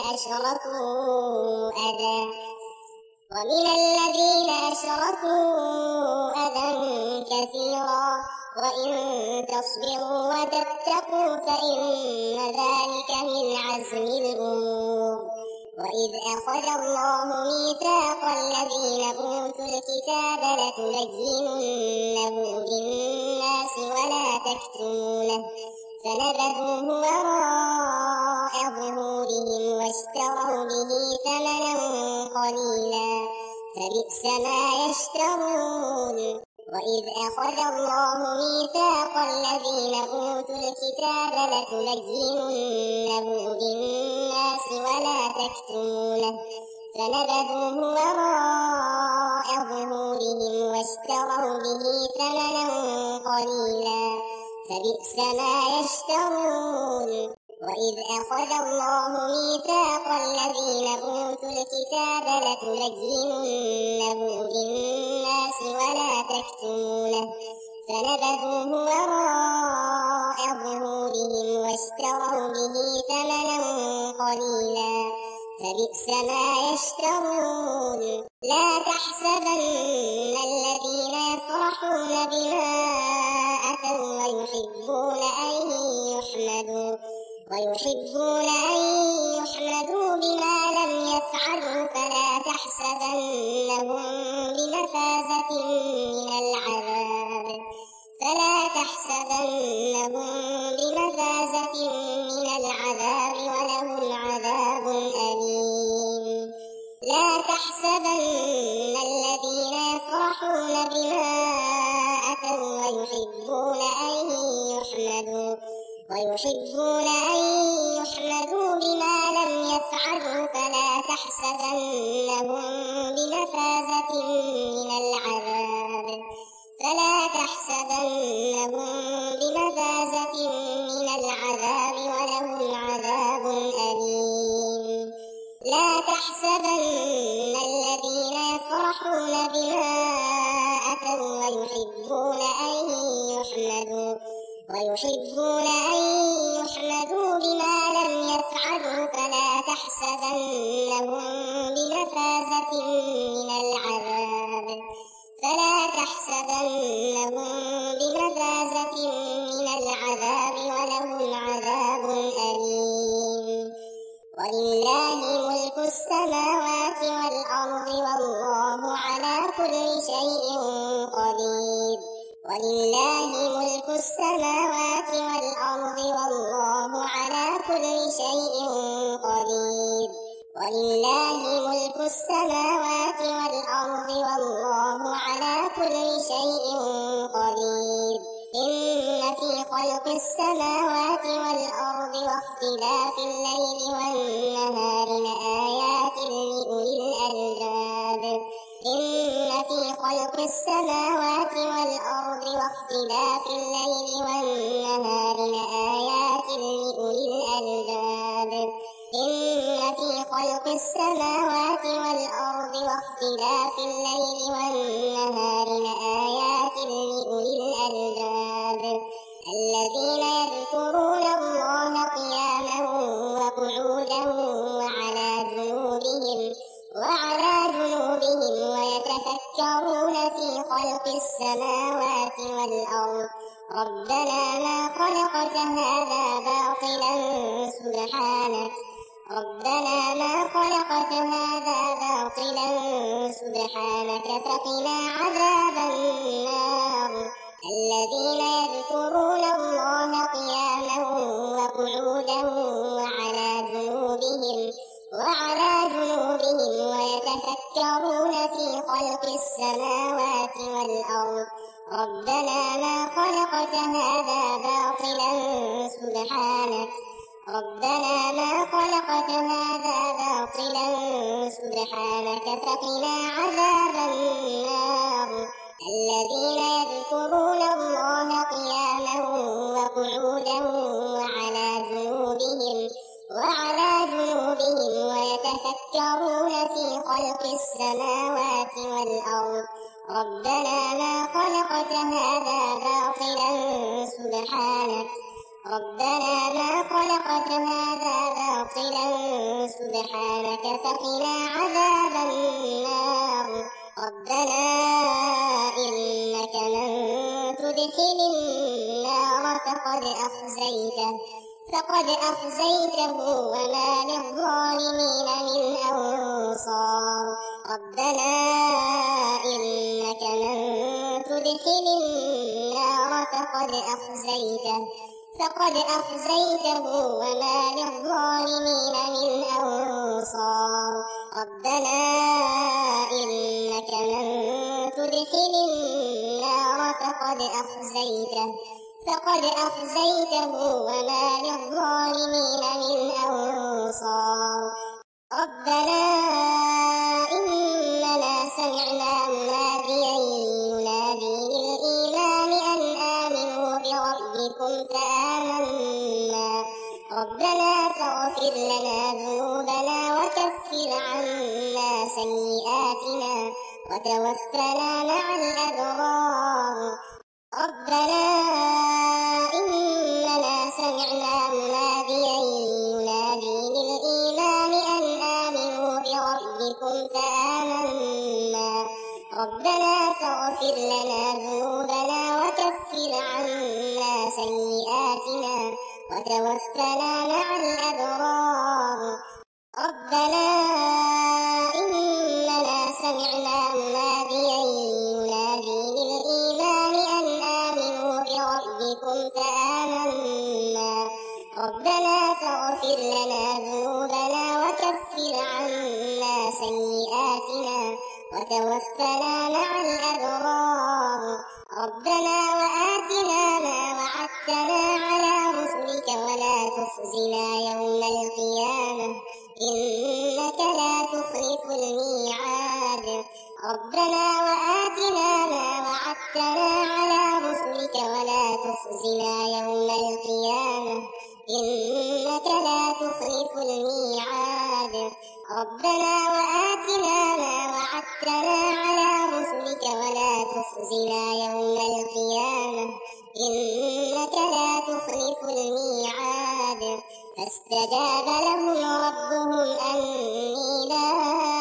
أشركوا أذى ومن الذين أشركوا أذى كثيرا وإن تصبروا وتتقوا فإن ذلك من عزم الأمور وإذ أخذ الله ميثاق الذين أوتوا الكتاب لتبيننه للناس ولا تكتمونه فنبذوه وراء ظهورهم واشتروا به ثمنا قليلا فبئس ما يشترون وإذ أخذ الله ميثاق الذين أوتوا الكتاب لتبيننه للناس ولا تكتمونه فنبذوه وراء ظهورهم واشتروا به ثمنا قليلا فبئس ما يشترون وإذ أخذ الله ميثاق الذين أوتوا الكتاب لتبيننه للناس ولا تكتمونه فنبذوه وراء ظهورهم واشتروا به ثمنا قليلا فبئس ما يشترون لا تحسبن الذين يفرحون بما أتوا ويحبون أن يحمدوا ويحبون أن يحمدوا بما لم يفعلوا فلا تحسبنهم بمفازة من العذاب فلا تحسبنهم بمفازة من العذاب ولهم عذاب أليم لا تحسبن الذين يفرحون بما أتوا ويحبون أن يحمدوا ويحبون أن يحمدوا بما لم يفعلوا فلا تحسبنهم بمفازة من العذاب فلا تحسبنهم بمفازة من العذاب ولهم عذاب أليم لا تحسبن الذين يفرحون بما أتوا ويحبون أن يحمدوا ويحبون أن يحمدوا بما لم يفعلوا فلا تحسبنهم بمفازة من العذاب فلا تحسبنهم بمفازة من العذاب ولهم عذاب أليم ولله ملك السماوات والأرض والله على كل شيء قدير ولله ملك السماوات والأرض والله على كل شيء قدير ولله ملك السماوات والأرض والله على كل شيء قدير إن في خلق السماوات والأرض واختلاف الليل والنهار لآيات لأولي الألباب إن في خلق السماوات والأرض واختلاف الليل والنهار لآيات لأولي الألباب إن في خلق السماوات والأرض واختلاف الليل والنهار لآيات لأولي الألباب الذين يذكرون الله قياما وقعودا وعلى جنوبهم وعلى جنوبهم ويتفكرون في خلق السماوات والأرض ربنا ما خلقت هذا باطلا سبحانك ربنا ما خلقت هذا باطلا سبحانك فقنا عذاب النار الذين يذكرون الله قياما وقعودا وعلى جنوبهم وعلى جنوبهم ويتفكرون في خلق السماوات والأرض ربنا ما خلقت هذا باطلا سبحانك ربنا ما خلقت هذا باطلا سبحانك فقنا عذاب النار الذين يذكرون الله قياما وقعودا وعلى جنوبهم وعلى جنوبهم ويتفكرون في خلق السماوات والأرض ربنا ما خلقت هذا باطلا سبحانك ربنا ما خلقت هذا باطلا سبحانك فقنا عذاب النار ربنا إنك من تدخل النار فقد أخزيته فقد أخزيته وما للظالمين من أنصار ربنا إنك من تدخل النار فقد أخزيته فقد أخزيته وما للظالمين من أنصار ربنا إنك من تدخل النار فقد أخزيته فقد أخزيته وما للظالمين من أنصار ربنا إننا سمعنا مناديا ينادي للإيمان أن آمنوا بربكم فآمنا ربنا فاغفر لنا ذنوبنا وكفر عنا سيئاتنا وتوفنا مع الأبرار ربنا إننا سمعنا مناديا ينادي للإيمان أن آمنوا بربكم فآمنا ربنا فاغفر لنا ذنوبنا وكفر عنا سيئاتنا وتوفنا مع الأبرار ربنا إننا سمعنا مناديا ينادي للإيمان أن آمنوا بربكم فآمنا ربنا فاغفر لنا ذنوبنا وكفر عنا سيئاتنا وتوفنا مع الأبرار ربنا وآتنا ما وعدتنا على رسلك ولا تخزنا يوم القيامة إنك لا تخلف الميعاد ربنا وآتنا ما وعدتنا على رسلك ولا تخزنا يوم القيامة إنك لا تخلف الميعاد ربنا وآتنا ما وعدتنا على رسلك ولا تخزنا يوم القيامة إنك لا تخلف الميعاد فاستجاب لهم ربهم أني لا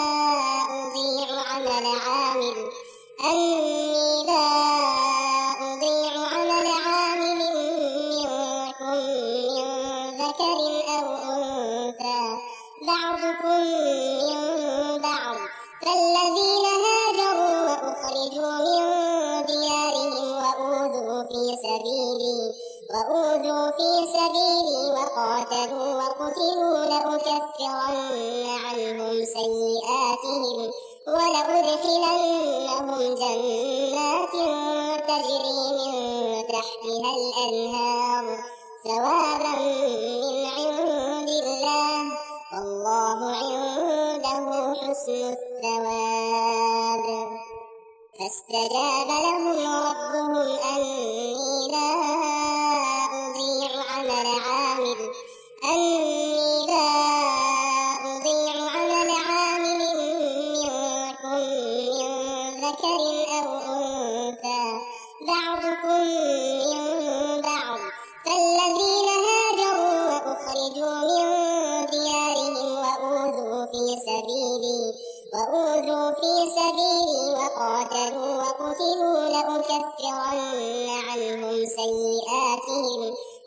أضيع عمل عامل أني لا أضيع عمل عامل منكم من ذكر أو أنثى بعضكم من بعض فالذين هاجروا وأخرجوا من ديارهم وأوذوا في سبيلي وأوذوا في سبيلي وقاتلوا وقتلوا لأكفرن عنهم سيئاتهم ولأدخلنهم جنات تجري من تحتها الأنهار ثوابا من عند الله والله عنده حسن الثواب فاستجاب لهم ربهم أني لا أضيع عمل عامل أني لا أضيع عمل عامل منكم من ذكر أو أنثى بعضكم من بعض فالذين هاجروا وأخرجوا من ديارهم وأوذوا في سبيلي وأوذوا في سبيلي وقاتلوا وقتلوا لأكفرن عنهم سيئاتهم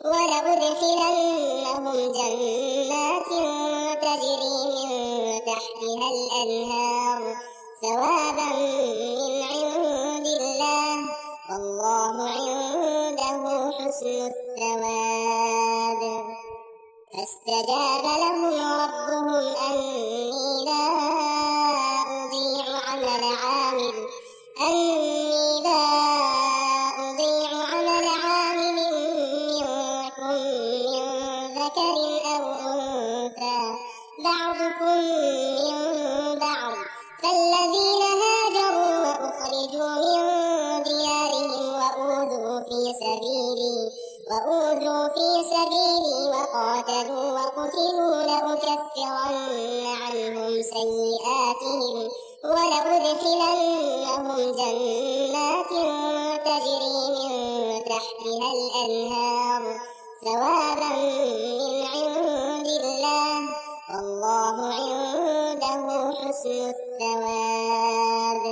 ولأدخلنهم جنات تجري من تحتها الأنهار ثوابا من عند الله والله عنده حسن الثواب. فاستجاب لهم ربهم أني لا أضيع عمل عامل أني لا أضيع عمل عامل منكم من ذكر أو أنثى بعضكم من بعض فالذين هاجروا وأخرجوا من ديارهم وأوذوا في سبيلي وأوذوا في سبيلي وقاتلوا وقتلوا لأكفرن عنهم سيئاتهم ولأدخلنهم جنات تجري من تحتها الأنهار ثوابا من عند الله والله عنده حسن الثواب.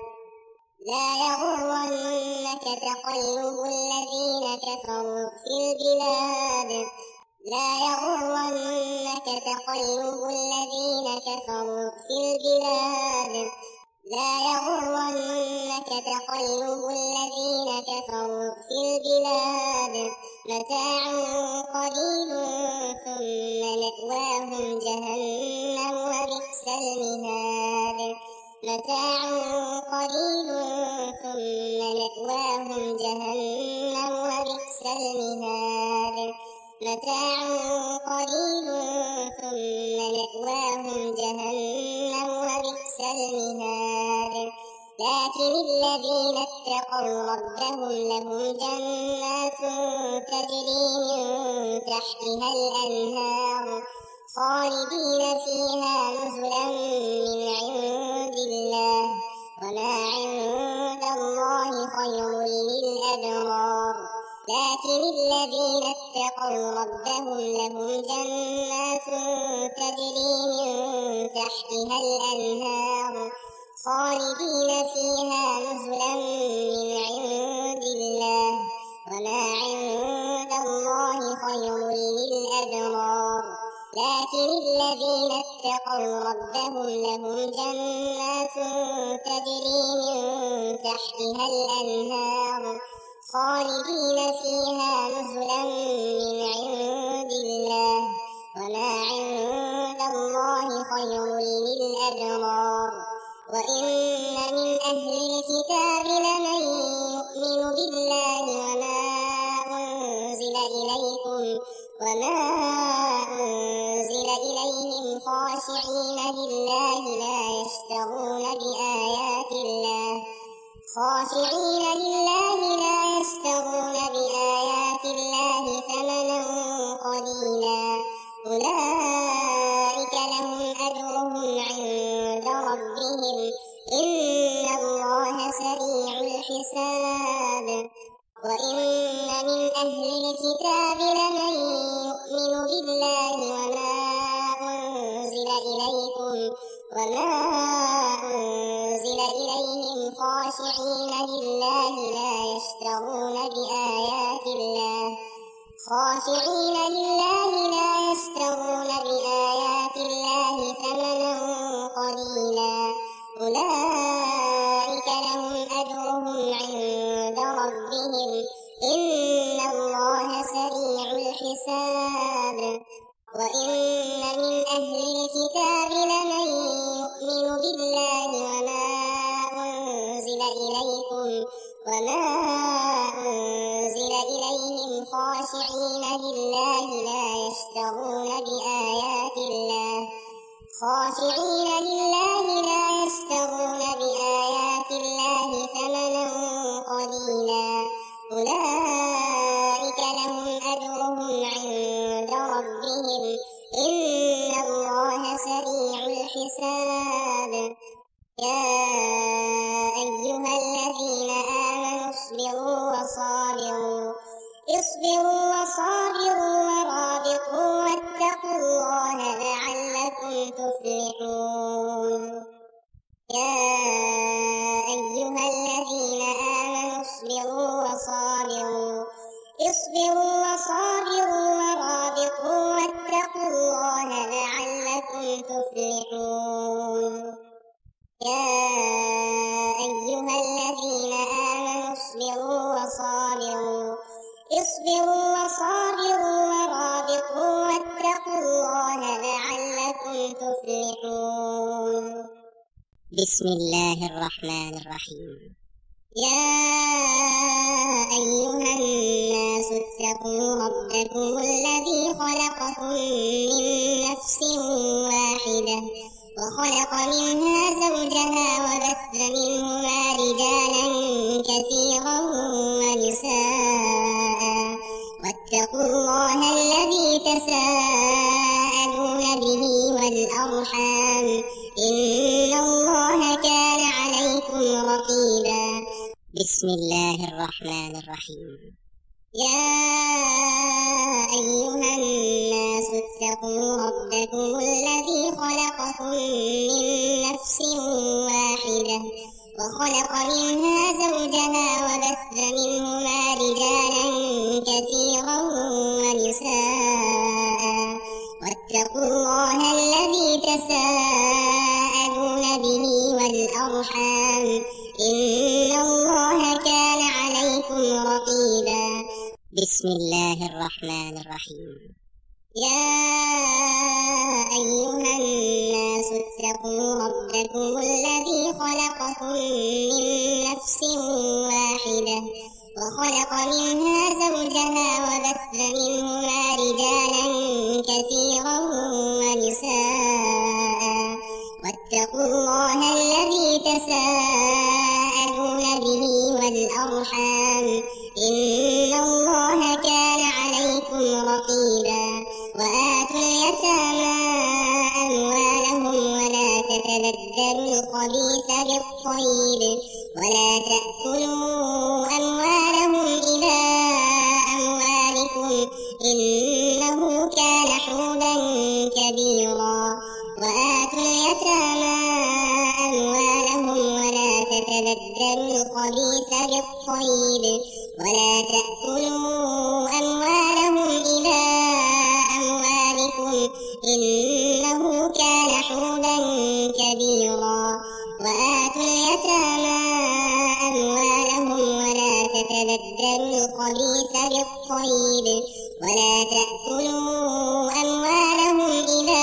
لا يغرنك تقلب الذين كفروا في البلاد لا يغرنك تقلب الذين كفروا في البلاد لا يغرنك تقلب الذين كفروا في البلاد متاع قليل ثم مأواهم جهنم وبئس المهاد متاع قليل ثم مأواهم جهنم وبئس المهاد متاع قليل ثم مأواهم جهنم وبئس المهاد. لكن الذين اتقوا ربهم لهم جنات تجري من تحتها الأنهار خالدين فيها نزلا من عند الله وما عند الله خير للأبرار. لكن الذين اتقوا ربهم لهم جنات تجري من تحتها الأنهار خالدين فيها نزلا من عند الله وما عند الله خير للأبرار. لكن الذين اتقوا ربهم لهم جنات تجري من تحتها الأنهار خالدين فيها نزلا من عند الله وما عند الله خير للأبرار. وإن من أهل الكتاب لمن يؤمن بالله وما أنزل إليكم وما أنزل إليهم خاشعين لله لا يشترون بآيات الله خاشعين لله لا يشترون بآيات الله ثمنا قليلا أولئك لهم أجرهم عند ربهم إن الله سريع الحساب. وإن من أهل الكتاب لمن يؤمن بالله وما أنزل إليكم وما أنزل إليهم خاشعين لله لا يشترون بآيات الله خاشعين لله لا يشترون بآيات الله ثمنا قليلا أولئك لهم أجرهم عند ربهم إن الله سريع الحساب. وإن من أهل الكتاب لمن يؤمن بالله وما أنزل إليكم وما أنزل إليهم خاشعين لله لا يشترون بآيات الله خاشعين لله لا يشترون بآيات الله ثمنا قليلا أولئك لهم أجرهم عند ربهم إن الله سريع الحساب. يا أيها الذين آمنوا اصبروا وصابروا اصبروا وصابروا ورابطوا واتقوا الله لعلكم تفلحون. يا أيها الذين آمنوا اصبروا وصابروا اصبروا وصابروا ورابطوا واتقوا الله لعلكم تفلحون. يا أيها الذين آمنوا اصبروا وصابروا اصبروا وصابروا ورابطوا واتقوا الله لعلكم تفلحون. بسم الله الرحمن الرحيم. يا أيها الناس اتقوا ربكم الذي خلقكم من نفس واحدة وخلق منها زوجها وبث منهما رجالا كثيرا ونساء واتقوا الله الذي تساءلون به والأرحام إن الله كان عليكم رقيبا. بسم الله الرحمن الرحيم. يا أيها الناس اتقوا ربكم الذي خلقكم من نفس واحدة وخلق منها زوجها وبث منهما رجالا كثيرا ونساء واتقوا الله الذي تساءلون به والأرحام إن الله كان عليكم رقيبا. بسم الله الرحمن الرحيم. يا أيها الناس اتقوا ربكم الذي خلقكم من نفس واحدة وخلق منها زوجها وبث منهما رجالا كثيرا ونساء واتقوا الله الذي تساءلون به والأرحام إن الله كان عليكم رقيبا. وآتوا اليتامى أموالهم ولا تتبدلوا الخبيث بالطيب ولا تأكلوا أموالهم إلى أموالكم إنه كان حوبا كبيرا. وآتوا اليتامى أموالهم ولا تتبدلوا الخبيث بالطيب ولا تأكلوا أموالهم إلى أموالكم إنه كان حوبا كبيرا. وآتوا اليتامى أموالهم ولا تتبدلوا الخبيث بالطيب ولا تأكلوا أموالهم إلى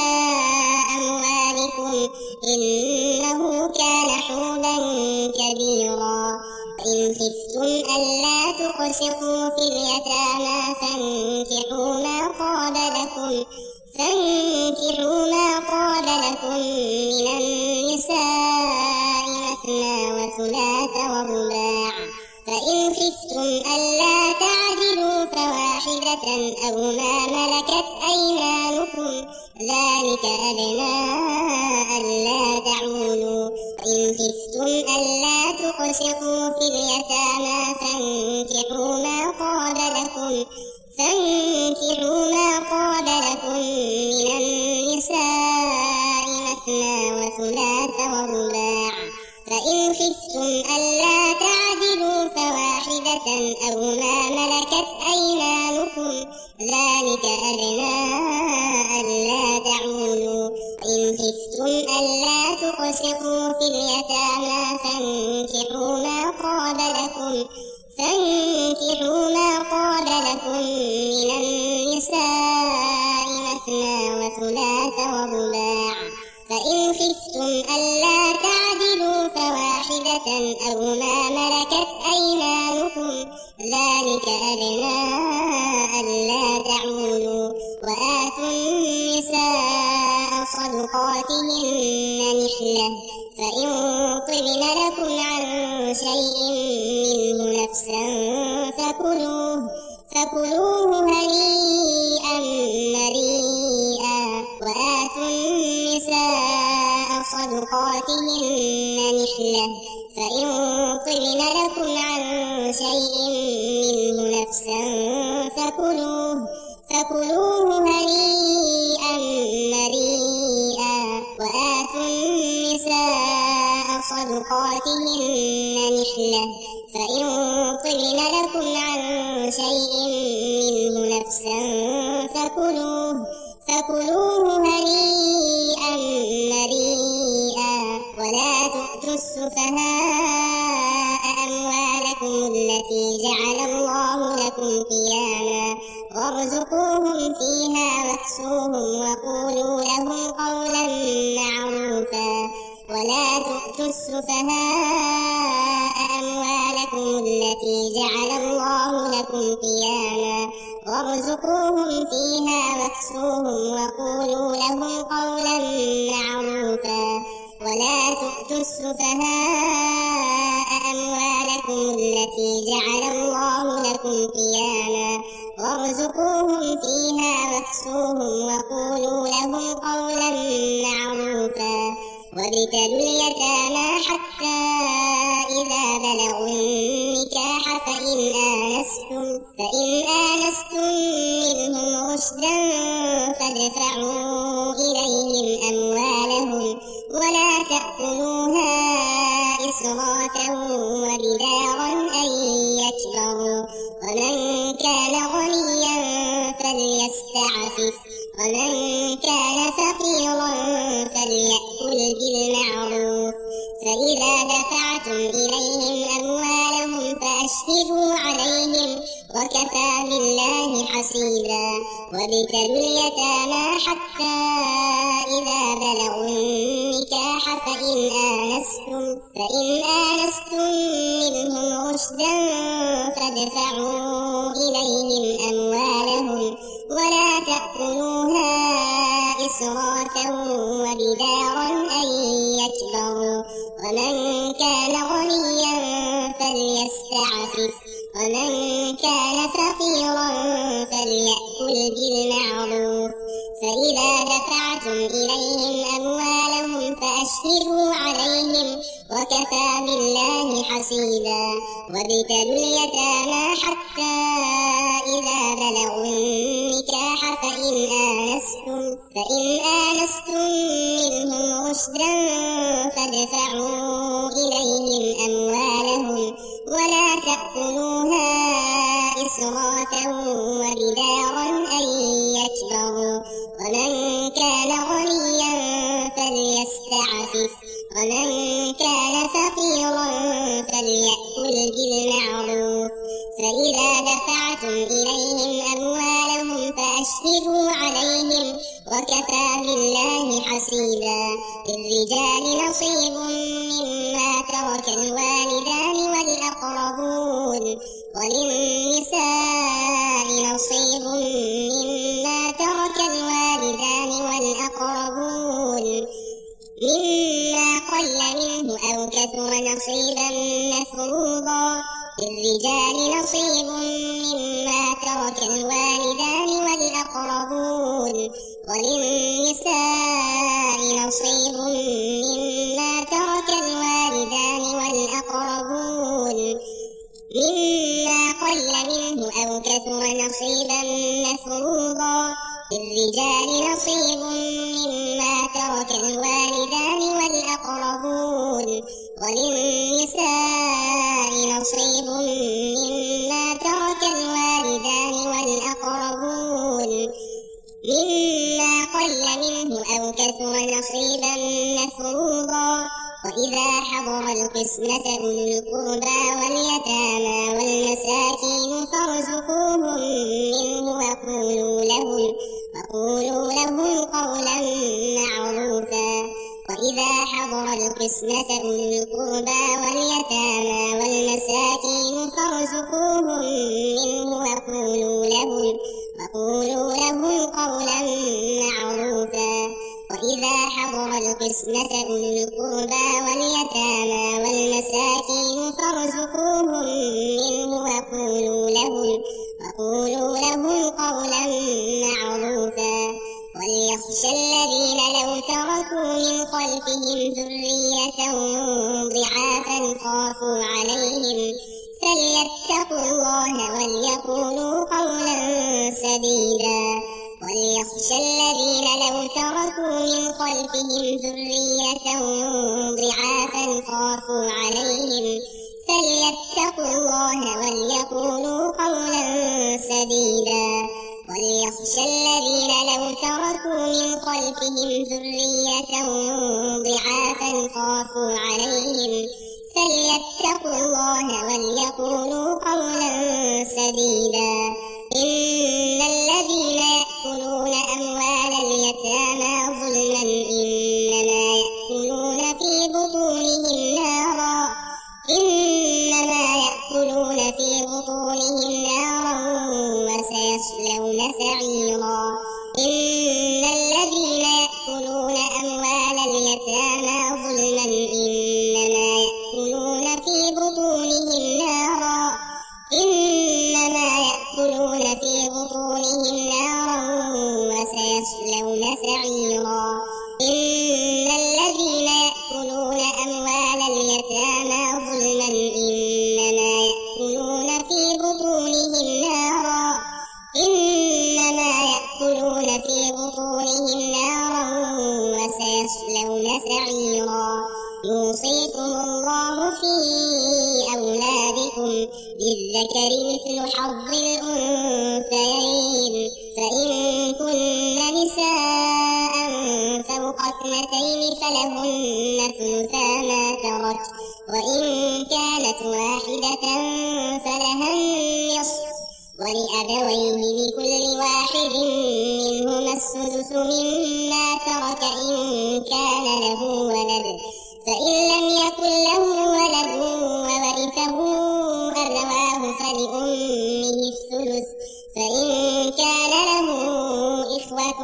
أموالكم إنه كان حوبا كبيرا. وإن خفتم ألا تقسطوا في اليتامى فانكحوا ما طاب لكم فانكحوا ما طاب لكم من النساء مثنى وثلاث ورباع فإن خفتم ألا تعدلوا فواحدة أو ما ملكت أيمانكم ذلك أدنى ألا تعولوا. وإن خفتم ألا تقسطوا في اليتامى فانكحوا ما طاب لكم فانكحوا ما طاب لكم من النساء مثنى وثلاث ورباع فإن خفتم ألا تعدلوا فواحدة أو ما ملكت أيمانكم ذلك أدنى ألا تعولوا. وإن خفتم ألا تقسطوا في اليتامى فانكحوا ما طاب لكم فانكحوا ما طاب لكم من النساء مثنى وثلاث ورباع فإن خفتم ألا تعدلوا فواحدة أو ما ملكت أيمانكم ذلك أدنى ألا تعولوا. وآتوا النساء صدقاتهن نحلة فإن طبن لكم عن شيء منه نفسا فكلوه فكلوه هنيئا مريئا. وآتوا النساء صدقاتهن نحلة فإن طبن لكم عن شيء منه نفسا فكلوه فكلوه هنيئا مريئا. وآتوا النساء صدقاتهن نحلة فإن طبن لكم عن شيء منه نفسا فكلوه فكلوه هنيئا مريئا ولا تؤتوا السفهاء أموالكم التي جعل الله لكم قياما وارزقوهم فيها واكسوهم وقولوا لهم قولا معروفا ولا تؤتوا السفهاء أموالكم التي جعل الله لكم قياما وارزقوهم فيها واكسوهم وقولوا لهم قولا معروفا ولا تؤتوا السفهاء أموالكم التي جعل الله لكم قياما وارزقوهم فيها واكسوهم وقولوا لهم قولا معروفا وابتلوا اليتامى حتى إذا بلغوا النكاح فإن آنستم فإن آنستم منهم رشدا فادفعوا إليهم أموالهم ولا تأكلوها إسرافا وبدارا أن يكبروا ومن كان غنيا فليستعفف ومن كان فقيرا فليأكل بالمعروف فإذا دفعتم إليهم أموالهم فأشهدوا عليهم وكفى بالله حسيبا وابتلوا اليتامى حتى إذا بلغوا النكاح فإن آنستم فإن آنستم منهم رشدا فادفعوا إليهم أموالهم ولا تأكلوها إسرافا وبدارا أن يكبروا ومن كان غنيا فليستعفف ومن كان فقيرا فليأكل بالمعروف فإذا دفعتم إليهم أموالهم فأشهدوا عليهم وكفى بالله حسيبا وابتلوا اليتامى حتى إذا بلغوا النكاح فإن آنستم فإن آنستم منهم رشدا فادفعوا إليهم أموالهم ولا تأكلوها إسرافا وبدارا أن يكبروا ومن كان غنيا فليستعفف ومن كان فقيرا فليأكل بالمعروف فإذا دفعتم إليهم أموالهم فأشهدوا عليهم وكفى بالله حسيبا للرجال نصيب مما ترك الوالدان والأقربون وللنساء نصيب مما ترك الوالدان والأقربون مما قل منه أو كثر نصيبا مفروضا للرجال نصيب مما ترك الوالدان والأقربون وللنساء نصيب مما ترك الوالدان والأقربون مما قل منه أو كثر نصيبا مفروضا للرجال نصيب مما ترك الوالدان والأقربون وللنساء نصيب مما ترك الوالدان والأقربون مما قل منه أو كثر نصيبا مفروضا وإذا حضر القسمة أولو القربى واليتامى والمساكين فارزقوهم منه وقولوا لهم وقولوا لهم قولا معروفا وإذا حضر القسمة أولو القربى واليتامى والمساكين فارزقوهم منه وقولوا لهم وقولوا لهم قولا معروفا وإذا حضر القسمة أولو القربى واليتامى والمساكين فارزقوهم منه وقولوا لهم وقولوا لهم قولا معروفا وليخشى الذين لو تركوا من خلفهم ذرية ضعافا خافوا عليهم فليتقوا الله وليقولوا قولا سديدا وليخشى الذين لو تركوا من خلفهم ذرية ضعافا خافوا عليهم فليتقوا الله وليقولوا قولا سديدا. وليخشى الذين لو تركوا من خلفهم ذرية ضعافا خافوا عليهم فليتقوا الله وليقولوا قولا سديدا. إن الذين يأكلون أموال اليتامى ظلما إنما يأكلون في بطونهم نارا إنما يأكلون في بطونهم نارا وسيصلون سعيرا. إن الذين يأكلون أموال اليتامى ظلما إنما يأكلون في بطونهم نارا إنما يأكلون في بطونهم نارا وسيصلون سعيرا. إن الذين يأكلون أموال اليتامى ظلما إنما يأكلون في بطونهم نارا إنما يأكلون في بطونهم نارا وسيصلون سعيرا. يوصيكم الله في أولادكم للذكر مثل حظ الأنثيين فإن كن نساء فوق اثنتين فلهن ثلثا ما ترك وإن كانت واحدة فلها النصف ولأبويه لكل واحد منهما السدس مما ترك إن كان له ولد فإن لم يكن له ولد وورثه أبواه فلأمه الثلث فإن كان له إخوة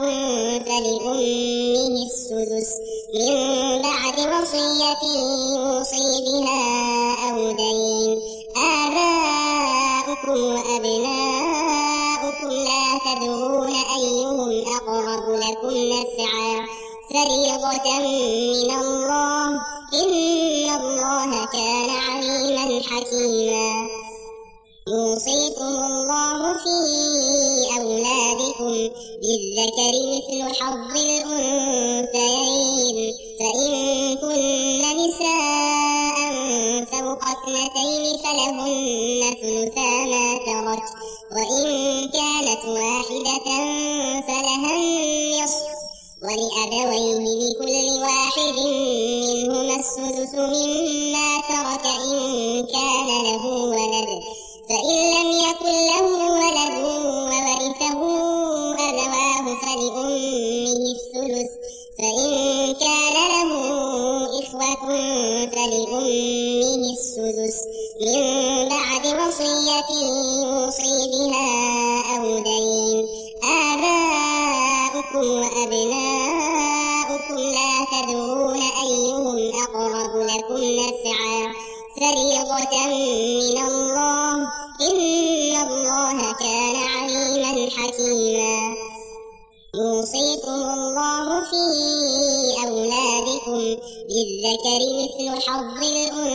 فلأمه السدس من بعد وصية يوصي بها أو دين. آباؤكم وأبناؤكم لا تدرون أيهم أقرب لكم نفعا فريضة من الله إن الله كان عليما حكيما. يوصيكم الله في أولادكم للذكر مثل حظ الأنثيين فإن كن نساء فوق اثنتين فلهن ثلثا ما ترك وإن كانت واحدة فلها النصف ولأبويه لكل واحد منهما السدس مما ترك إن كان له ولد فإن لم يكن له ولد وورثه أبواه فلأمه الثلث فإن كان له إخوة فلأمه السدس من بعد وصية يوصي بها أو دين. آباؤكم وأبناؤكم لا تدرون أيهم أقرب لكم نفعا فريضة من الله إن الله كان عليما حكيما. يوصيكم الله في أولادكم للذكر مثل حظ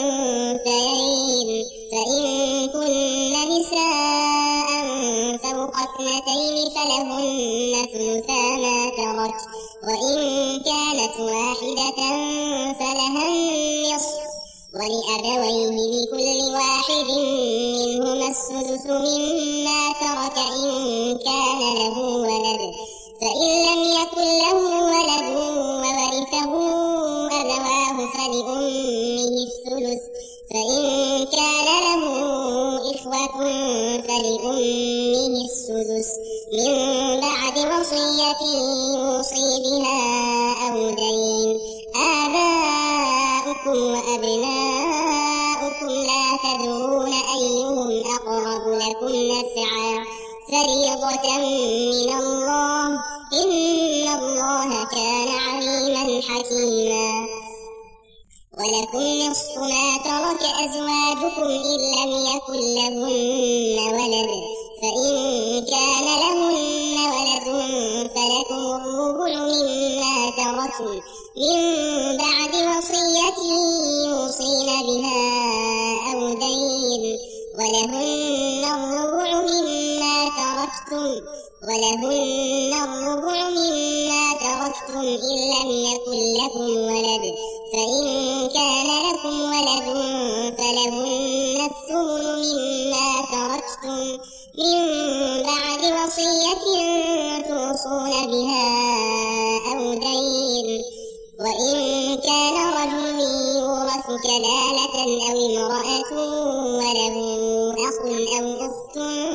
الأنثيين فإن كن نساء فوق اثنتين فلهن ثلثا ما ترك وإن كانت واحدة فلها النصف ولأبويه لكل واحد منهما السدس مما ترك إن كان له ولد فإن لم يكن له ولد وورثه أبواه فلأمه الثلث فإن كان له إخوة فلأمه السدس من بعد وصية يوصي بها أو دين. آباؤكم وأبناؤكم لا تدرون أيهم أقرب لكم نفعا فريضة من الله إن الله كان عليما حكيما. ولكم نصف ما ترك أزواجكم إن لم يكن لهن ولد فإن كان لهن ولد فلكم الربع مما تركوا من بعد وصية يوصين بها أو دين ولهن الربع مما تركتم ولهن الربع مما تركتم إن لم يكن لكم ولد فإن كان لكم مما تركتم من بعد وصية توصون بها أو دين، وإن كان رجل يورث كلالة أو امرأة وله أخ أو أخت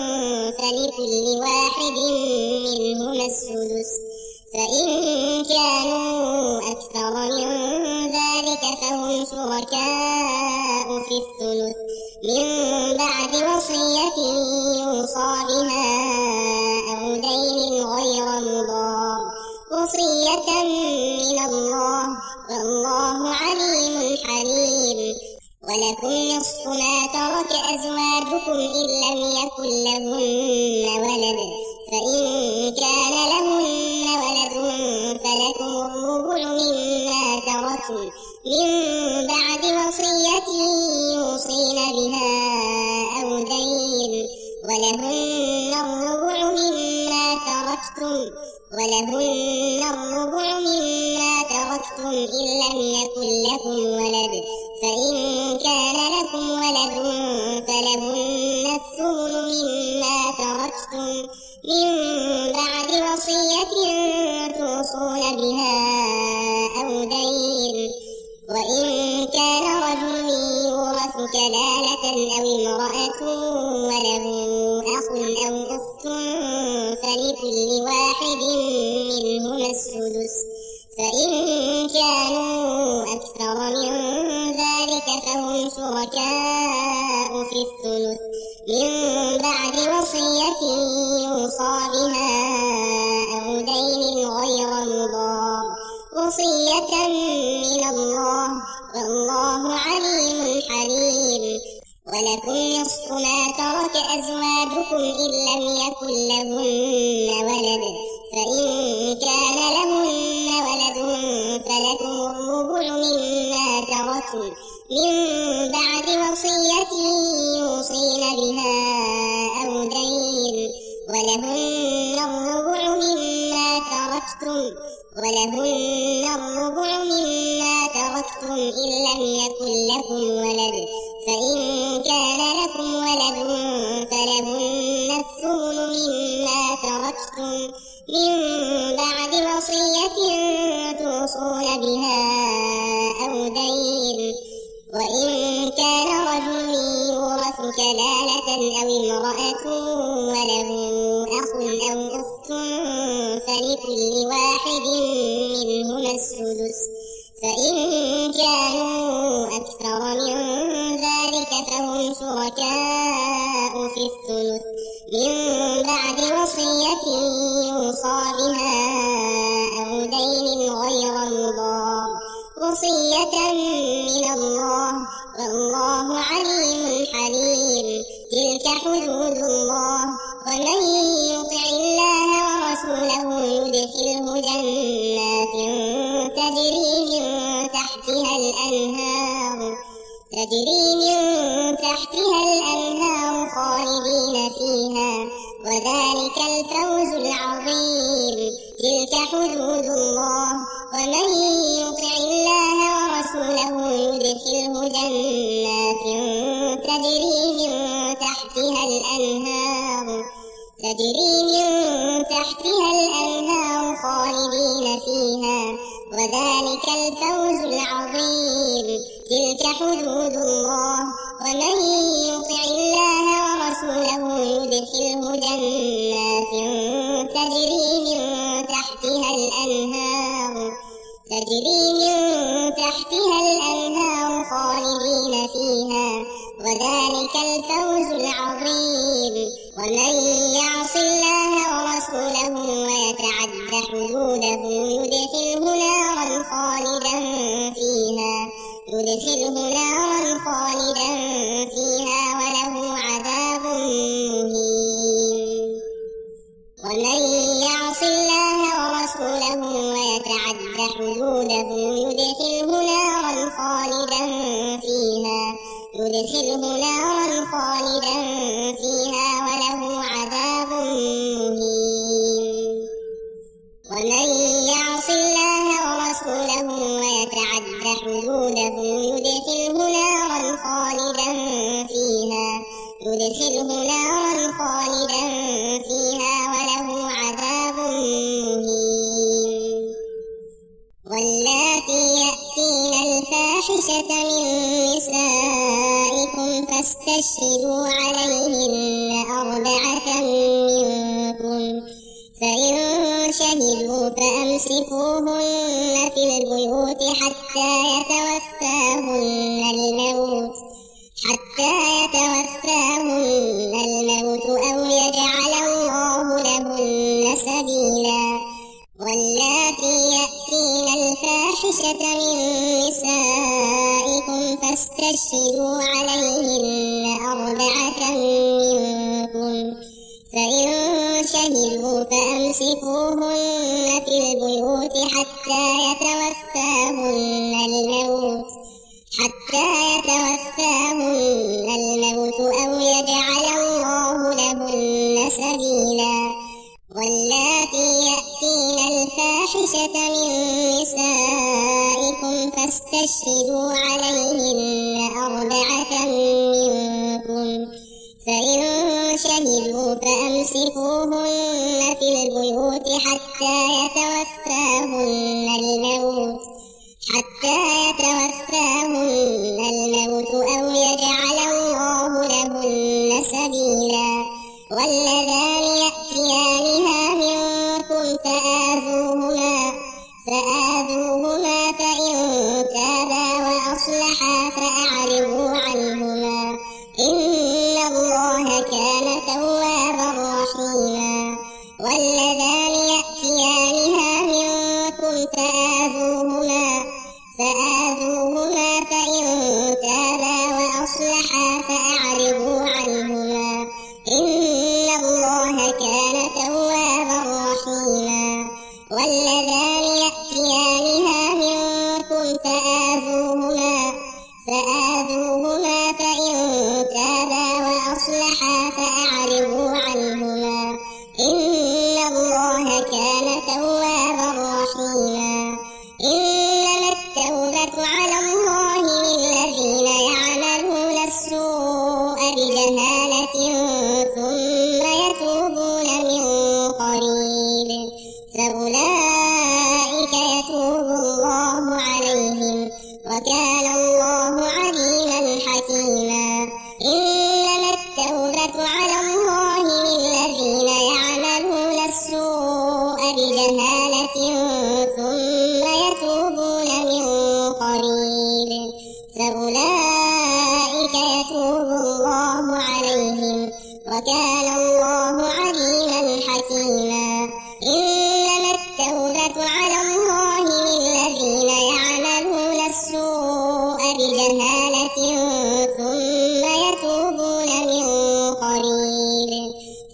فلكل واحد منهما السدس، فإن كانوا أكثر من ذلك فهم شركاء في الثلث من بعد وصية يوصى بها أو دين غير مضار، وصية من الله والله عليم حليم. ولكم نصف ما ترك أزواجكم إن لم يكن لهن ولد، فإن كان لهن ولد فلكم الربع مما تركتم من بعد وصية يوصين بها أو دين، ولهن الربع مما تركتم ولهن الربع مما تركتم إن لم يكن لكم ولد، فإن كان لكم ولد فلهن الثمن مما تركتم من بعد وصية توصون بها أو دين، وإن كان رجل يورث كلالة أو امرأة وله أخ أو أخت فلكل واحد منهما السدس، فإن كانوا أكثر من ذلك فهم شركاء في الثلث من بعد وصية يوصى بها أو دين غير مضار، وصية من الله والله عليم حليم. ولكم نصف ما ترك أزواجكم إن لم يكن لهن ولد، فإن كان لهن ولد فلكم الربع مما تركتم من بعد وصية يوصين بها أو دين، ولهن الربع مما تركتم ولهن الربع مما تركتم إن لم يكن لكم ولد، فإن كان لكم ولد فلهن الثمن مما تركتم من بعد وصية توصون بها أو دين، وإن كان رجل يورث كلالة أو امرأة وله أخ أو أخت فلكل واحد منهما السدس، فإن كانوا أكثر من ذلك فهم شركاء في الثلث من بعد وصية يوصى بها أو دين غير مضار، وصية من الله والله عليم حليم. تلك حدود الله، ومن يطع الله ورسوله يدخله جنات تجري من تحتها الأنهار تجري من تحتها الأنهار خالدين فيها، وذلك الفوز العظيم. تلك حدود الله، ومن يطع الله ورسوله يدخله جنات تجري من تحتها الأنهار تجري من تحتها الأنهار خالدين فيها، وذلك الفوز العظيم. تلك حدود الله، ومن يطع الله ورسوله يدخله جنات تجري من تحتها الأنهار تجري من تحتها الأنهار خالدين فيها، وذلك الفوز العظيم. ومن يعص الله ورسوله ويتعد حدوده يدخله نارا خالدا فيها يدخله نارا خالدا فيها وله عذاب مهين. ومن يعص الله ورسوله ويتعد حدوده يدخله نارا خالدا فيها يدخله نارا خالدا فيها وله عذاب مهين. ومن يعص الله ورسوله ويتعد حدوده يدخله نارا خالدا فيها يدخله نارا خالدا فيها وله عذاب مهين. واللاتي يأتين الفاحشة من نسائكم فاستشهدوا عليهن أربعة منكم، فإن شهدوا فأمسكوهن في البيوت حتى يتوفاهن الموت حتى يتوفاهن الموت أو يجعل الله لهن سبيلا. واللاتي يأتين الفاحشة من نسائكم فاستشهدوا عليهن أربعة منكم، فإن شهدوا فأمسكوهن في البيوت حتى يتوفاهن الموت حتى يتوفاهن الموت أو يجعل الله لهن سبيلا. واللاتي يأتين الفاحشة من نسائكم فاستشهدوا عليهن أربعة منكم، فإن شهدوا فأمسكوهن في البيوت حتى يتوفاهن الموت حتى يتوفاهن الموت أو يجعل الله لهن سبيلا. واللذان يأتيانها منكم فآذوهما فآذوهما فإن تابا وأصلحا فأعرضوا عنهما إن الله كان توابا رحيما. واللذان يأتيانها منكم فآذوهما فآذوهما فإن تابا وأصلحا فأعرضوا عنهما إن الله كان توابا رحيما. واللذان يأتيانها منكم فآذوهما فآذوهما فإن تابا وأصلحا فأعرضوا عنهما إن الله كان توابا رحيما. إنما التوبة على الله للذين يعملون السوء بجهالة ثم يتوبون من قريب فأولئك يتوب الله عليهم وكان الله عليما حكيما. إنما التوبة على الله للذين يعملون السوء بجهالة ثم يتوبون من قريب فأولئك يتوب الله عليهم وكان الله عليما حكيما. إنما التوبة على الله للذين يعملون السوء بجهالة ثم يتوبون من قريب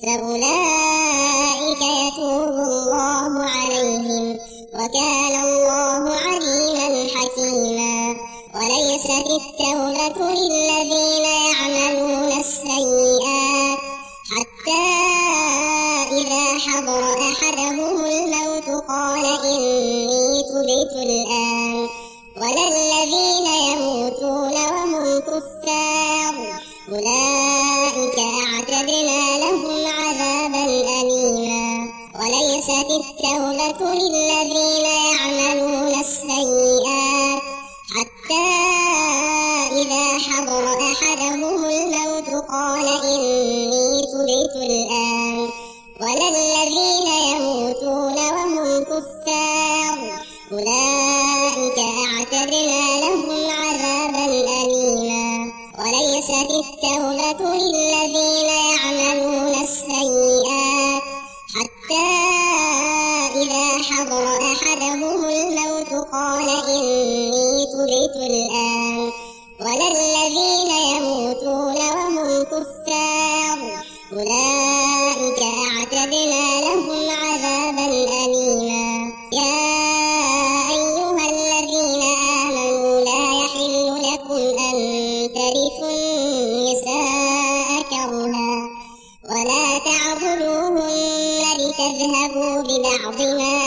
فأولئك يتوب الله عليهم وكان الله عليما حكيما. وليست التوبة للذين يعملون السيئات حتى إذا حضر أحدهم الموت قال إني تبت الآن، ولا الذين يموتون وهم كفار أولئك أعتدنا لهم عذابا أليما. وليست التوبة للذين يعملون السيئات حتى إذا حضر أحدهم الموت قال إني تبت الآن، ولا الذين يموتون وهم كفار أولئك أعتدنا لهم عذابا أليما. وليست التوبة للذين يعملون السيئات حتى إذا حضر أحدهم الموت قال إني تبت الآن، ولا الذين يموتون وهم كفار أولئك أعتدنا لهم عذابا أليما. يا أيها الذين آمنوا لا يحل لكم أن ترثوا النساء كرها ولا تعضلوهن لتذهبوا ببعض ما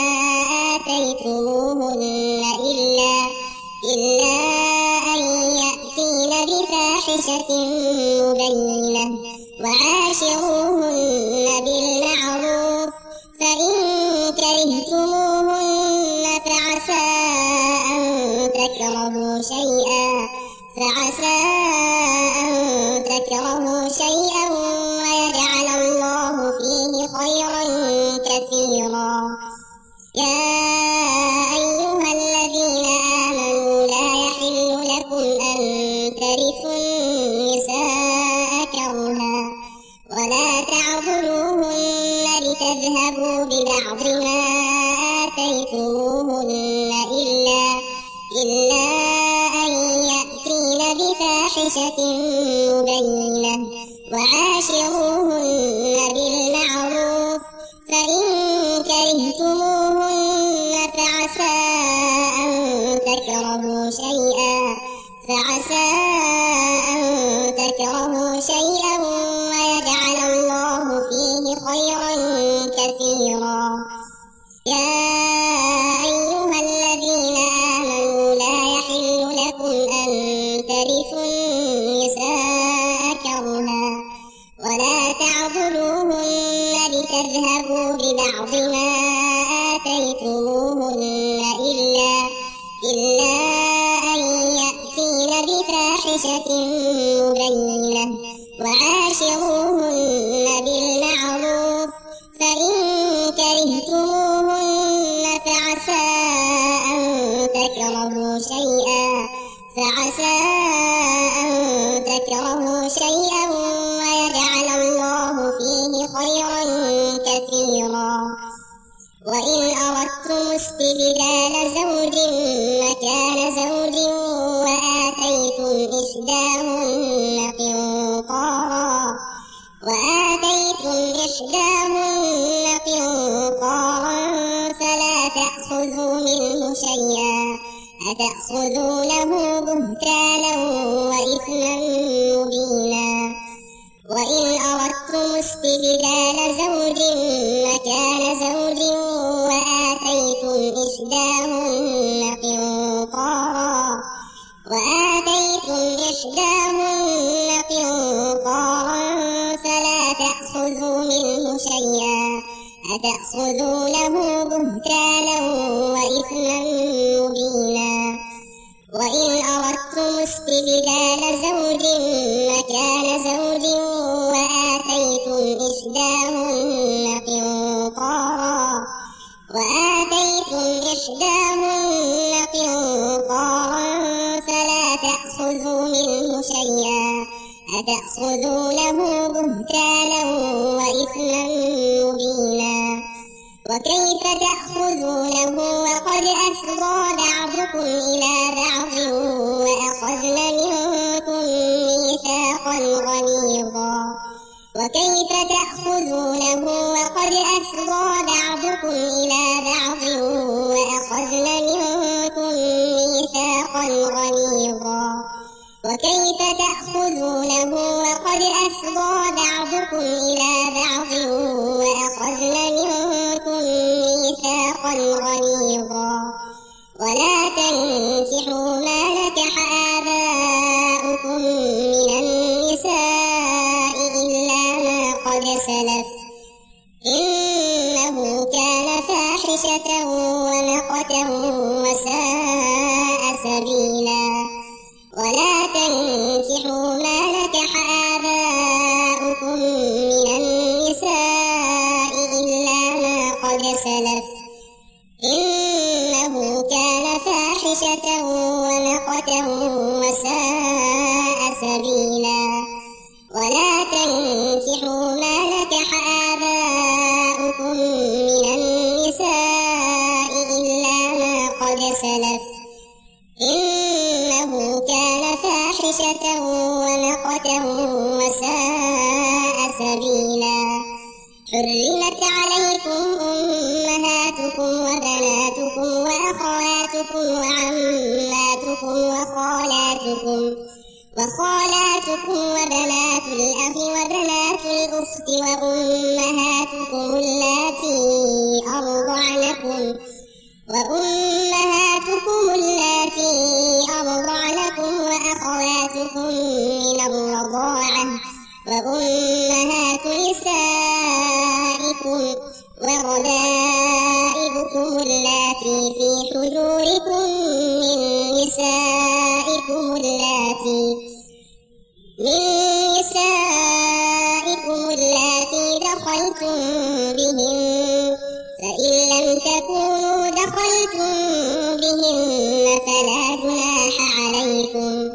آتيتموهن إلا إلا أن يأتين بفاحشة مبينة وعاشروهن بالمعروف فإن كرهتموهن فعسى أن تكرهوا شيئا فعسى أن تكرهوا شيئا ويجعل الله فيه خيرا كثيرا. يا أيها الذين آمنوا لا يحل لكم أن ترثوا النساء كرها ولا تعضلوهن لتذهبوا ببعض ما آتيتموهن إلا إلا أن يأتين بفاحشة مبينة وعاشروهن بالمعروف فإن كرهتموهن فعسى أن تكرهوا شيئا فعسى أن تكرهوا شيئا ويجعل الله فيه خيرا كثيرا. يا أيها الذين آمنوا لا يحل لكم أن ترثوا النساء كرها ولا تعضلوهن لتذهبوا ببعض ما آتيتموهن إلا إلا أن يأتين بفاحشة مبينة وعاشروهن بالمعروف فإن كرهتموهن فعسى أن تكرهوا شيئا فعسى أن تكرهوا شيئا ويجعل الله فيه خيرا كثيرا. وإن أردتم استبدال زوج مكان زوج وآتيتم إحداهن قنطارا وآتيتم إحداهن قنطارا فلا تأخذوا منه شيئا أتأخذونه بهتانا وإثما مبينا. وإن أردتم استبدال زوج مكان زوج وآتيتم إحداهن قنطارا وآتيتم إحداهن قنطارا فلا تأخذوا منه شيئا أتأخذونه بهتانا وإثما مبينا. وإن أردتم استبدال زوج مكان زوج وآتيتم إحداهن قنطارا وآتيتم إحداهن قنطارا فلا تأخذوا منه شيئا أتأخذونه بهتانا وإثما مبينا. وكيف تأخذونه وقد أفضى بعضكم إلى بعض وأخذن منكم ميثاقا غليظا وكيف تأخذونه وقد أفضى بعضكم إلى بعض وأخذن منكم ميثاقا غليظا وكيف تأخذونه وقد أفضى بعضكم إلى بعض وأخذن منكم ميثاقا غليظا. ولا تنكحوا ما نكح آباؤكم من النساء إلا ما قد سلف إنه كان فاحشة ومقتا وساء سبيلا. ولا تنكحوا ما نكح آباؤكم من النساء إلا ما قد سلف إنه كان فاحشة ومقتا وساء سبيلا. ولا تنكحوا ما نكح آباؤكم من النساء إلا ما قد سلف إنه كان فاحشة ومقتا وساء سبيلا. حرمت عليكم أمهاتكم وبناتكم وأخواتكم وعماتكم وخالاتكم وخالاتكم وبنات الأخ وبنات الأخت وأمهاتكم اللاتي أرضعنكم وأمهاتكم اللاتي أرضعنكم وأخواتكم من الرضاعة وأمهاتكم اللاتي من نسائكم اللاتي دخلتم بهن، فإن لم تكونوا دخلتم بهن فلا جناح عليكم،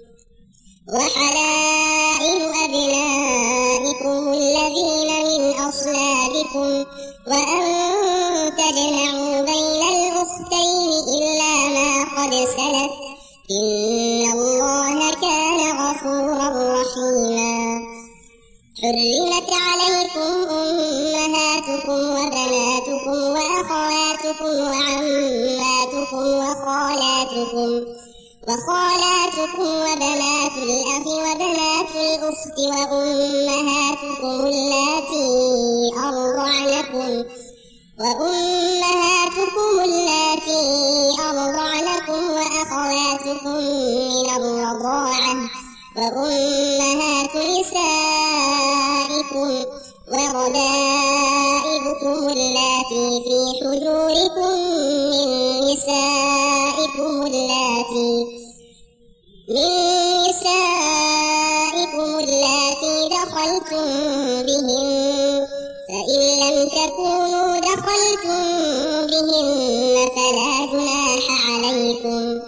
وحلائل أبنائكم الذين من أصلابكم، وأن تجمعوا بين الأختين إلا ما قد سلف، إن الله كان غفورا رحيما. حرمت عليكم أمهاتكم وبناتكم وأخواتكم وعماتكم وخالاتكم وخالاتكم وبنات الأخ وبنات الأخت وأمهاتكم اللاتي أرضعنكم وأمهاتكم اللاتي أرضعنكم وأخواتكم من الرضاعة وأمهات نسائكم وربائبكم اللاتي في حجوركم من نسائكم اللاتي من نسائكم اللاتي دخلتم بهن، فإن لم تكونوا دخلتم بهن فلا جناح عليكم،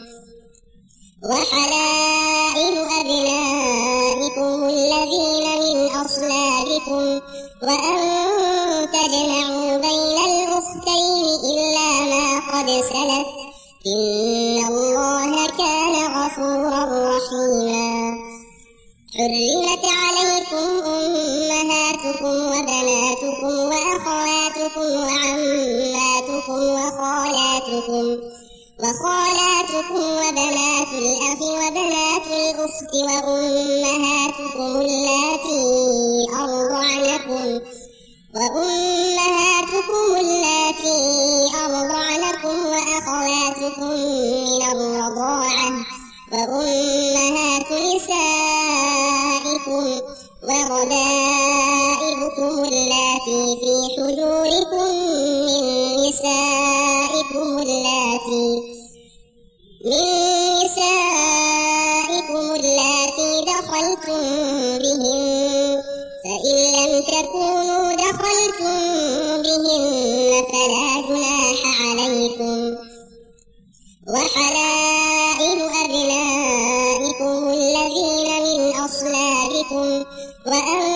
وحلائل أبنائكم الذين من أصلابكم، وأن تجمعوا بين الأختين إلا ما قد سلف، إن الله كان غفورا رحيما. حرمت عليكم أمهاتكم وبناتكم وأخواتكم وعماتكم وخالاتكم وخالاتكم وبنات الأخ وبنات الأخت وأمهاتكم اللاتي أرضعنكم وأمهاتكم اللاتي أرضعنكم وأخواتكم من الرضاعة وأمهات نسائكم وربائبكم اللاتي في حجوركم من نسائكم اللاتي من نسائكم اللاتي دخلتم بهن، فإن لم تكونوا دخلتم بهن فلا جناح عليكم، وحلائل أبنائكم الذين من أصلابكم، وأن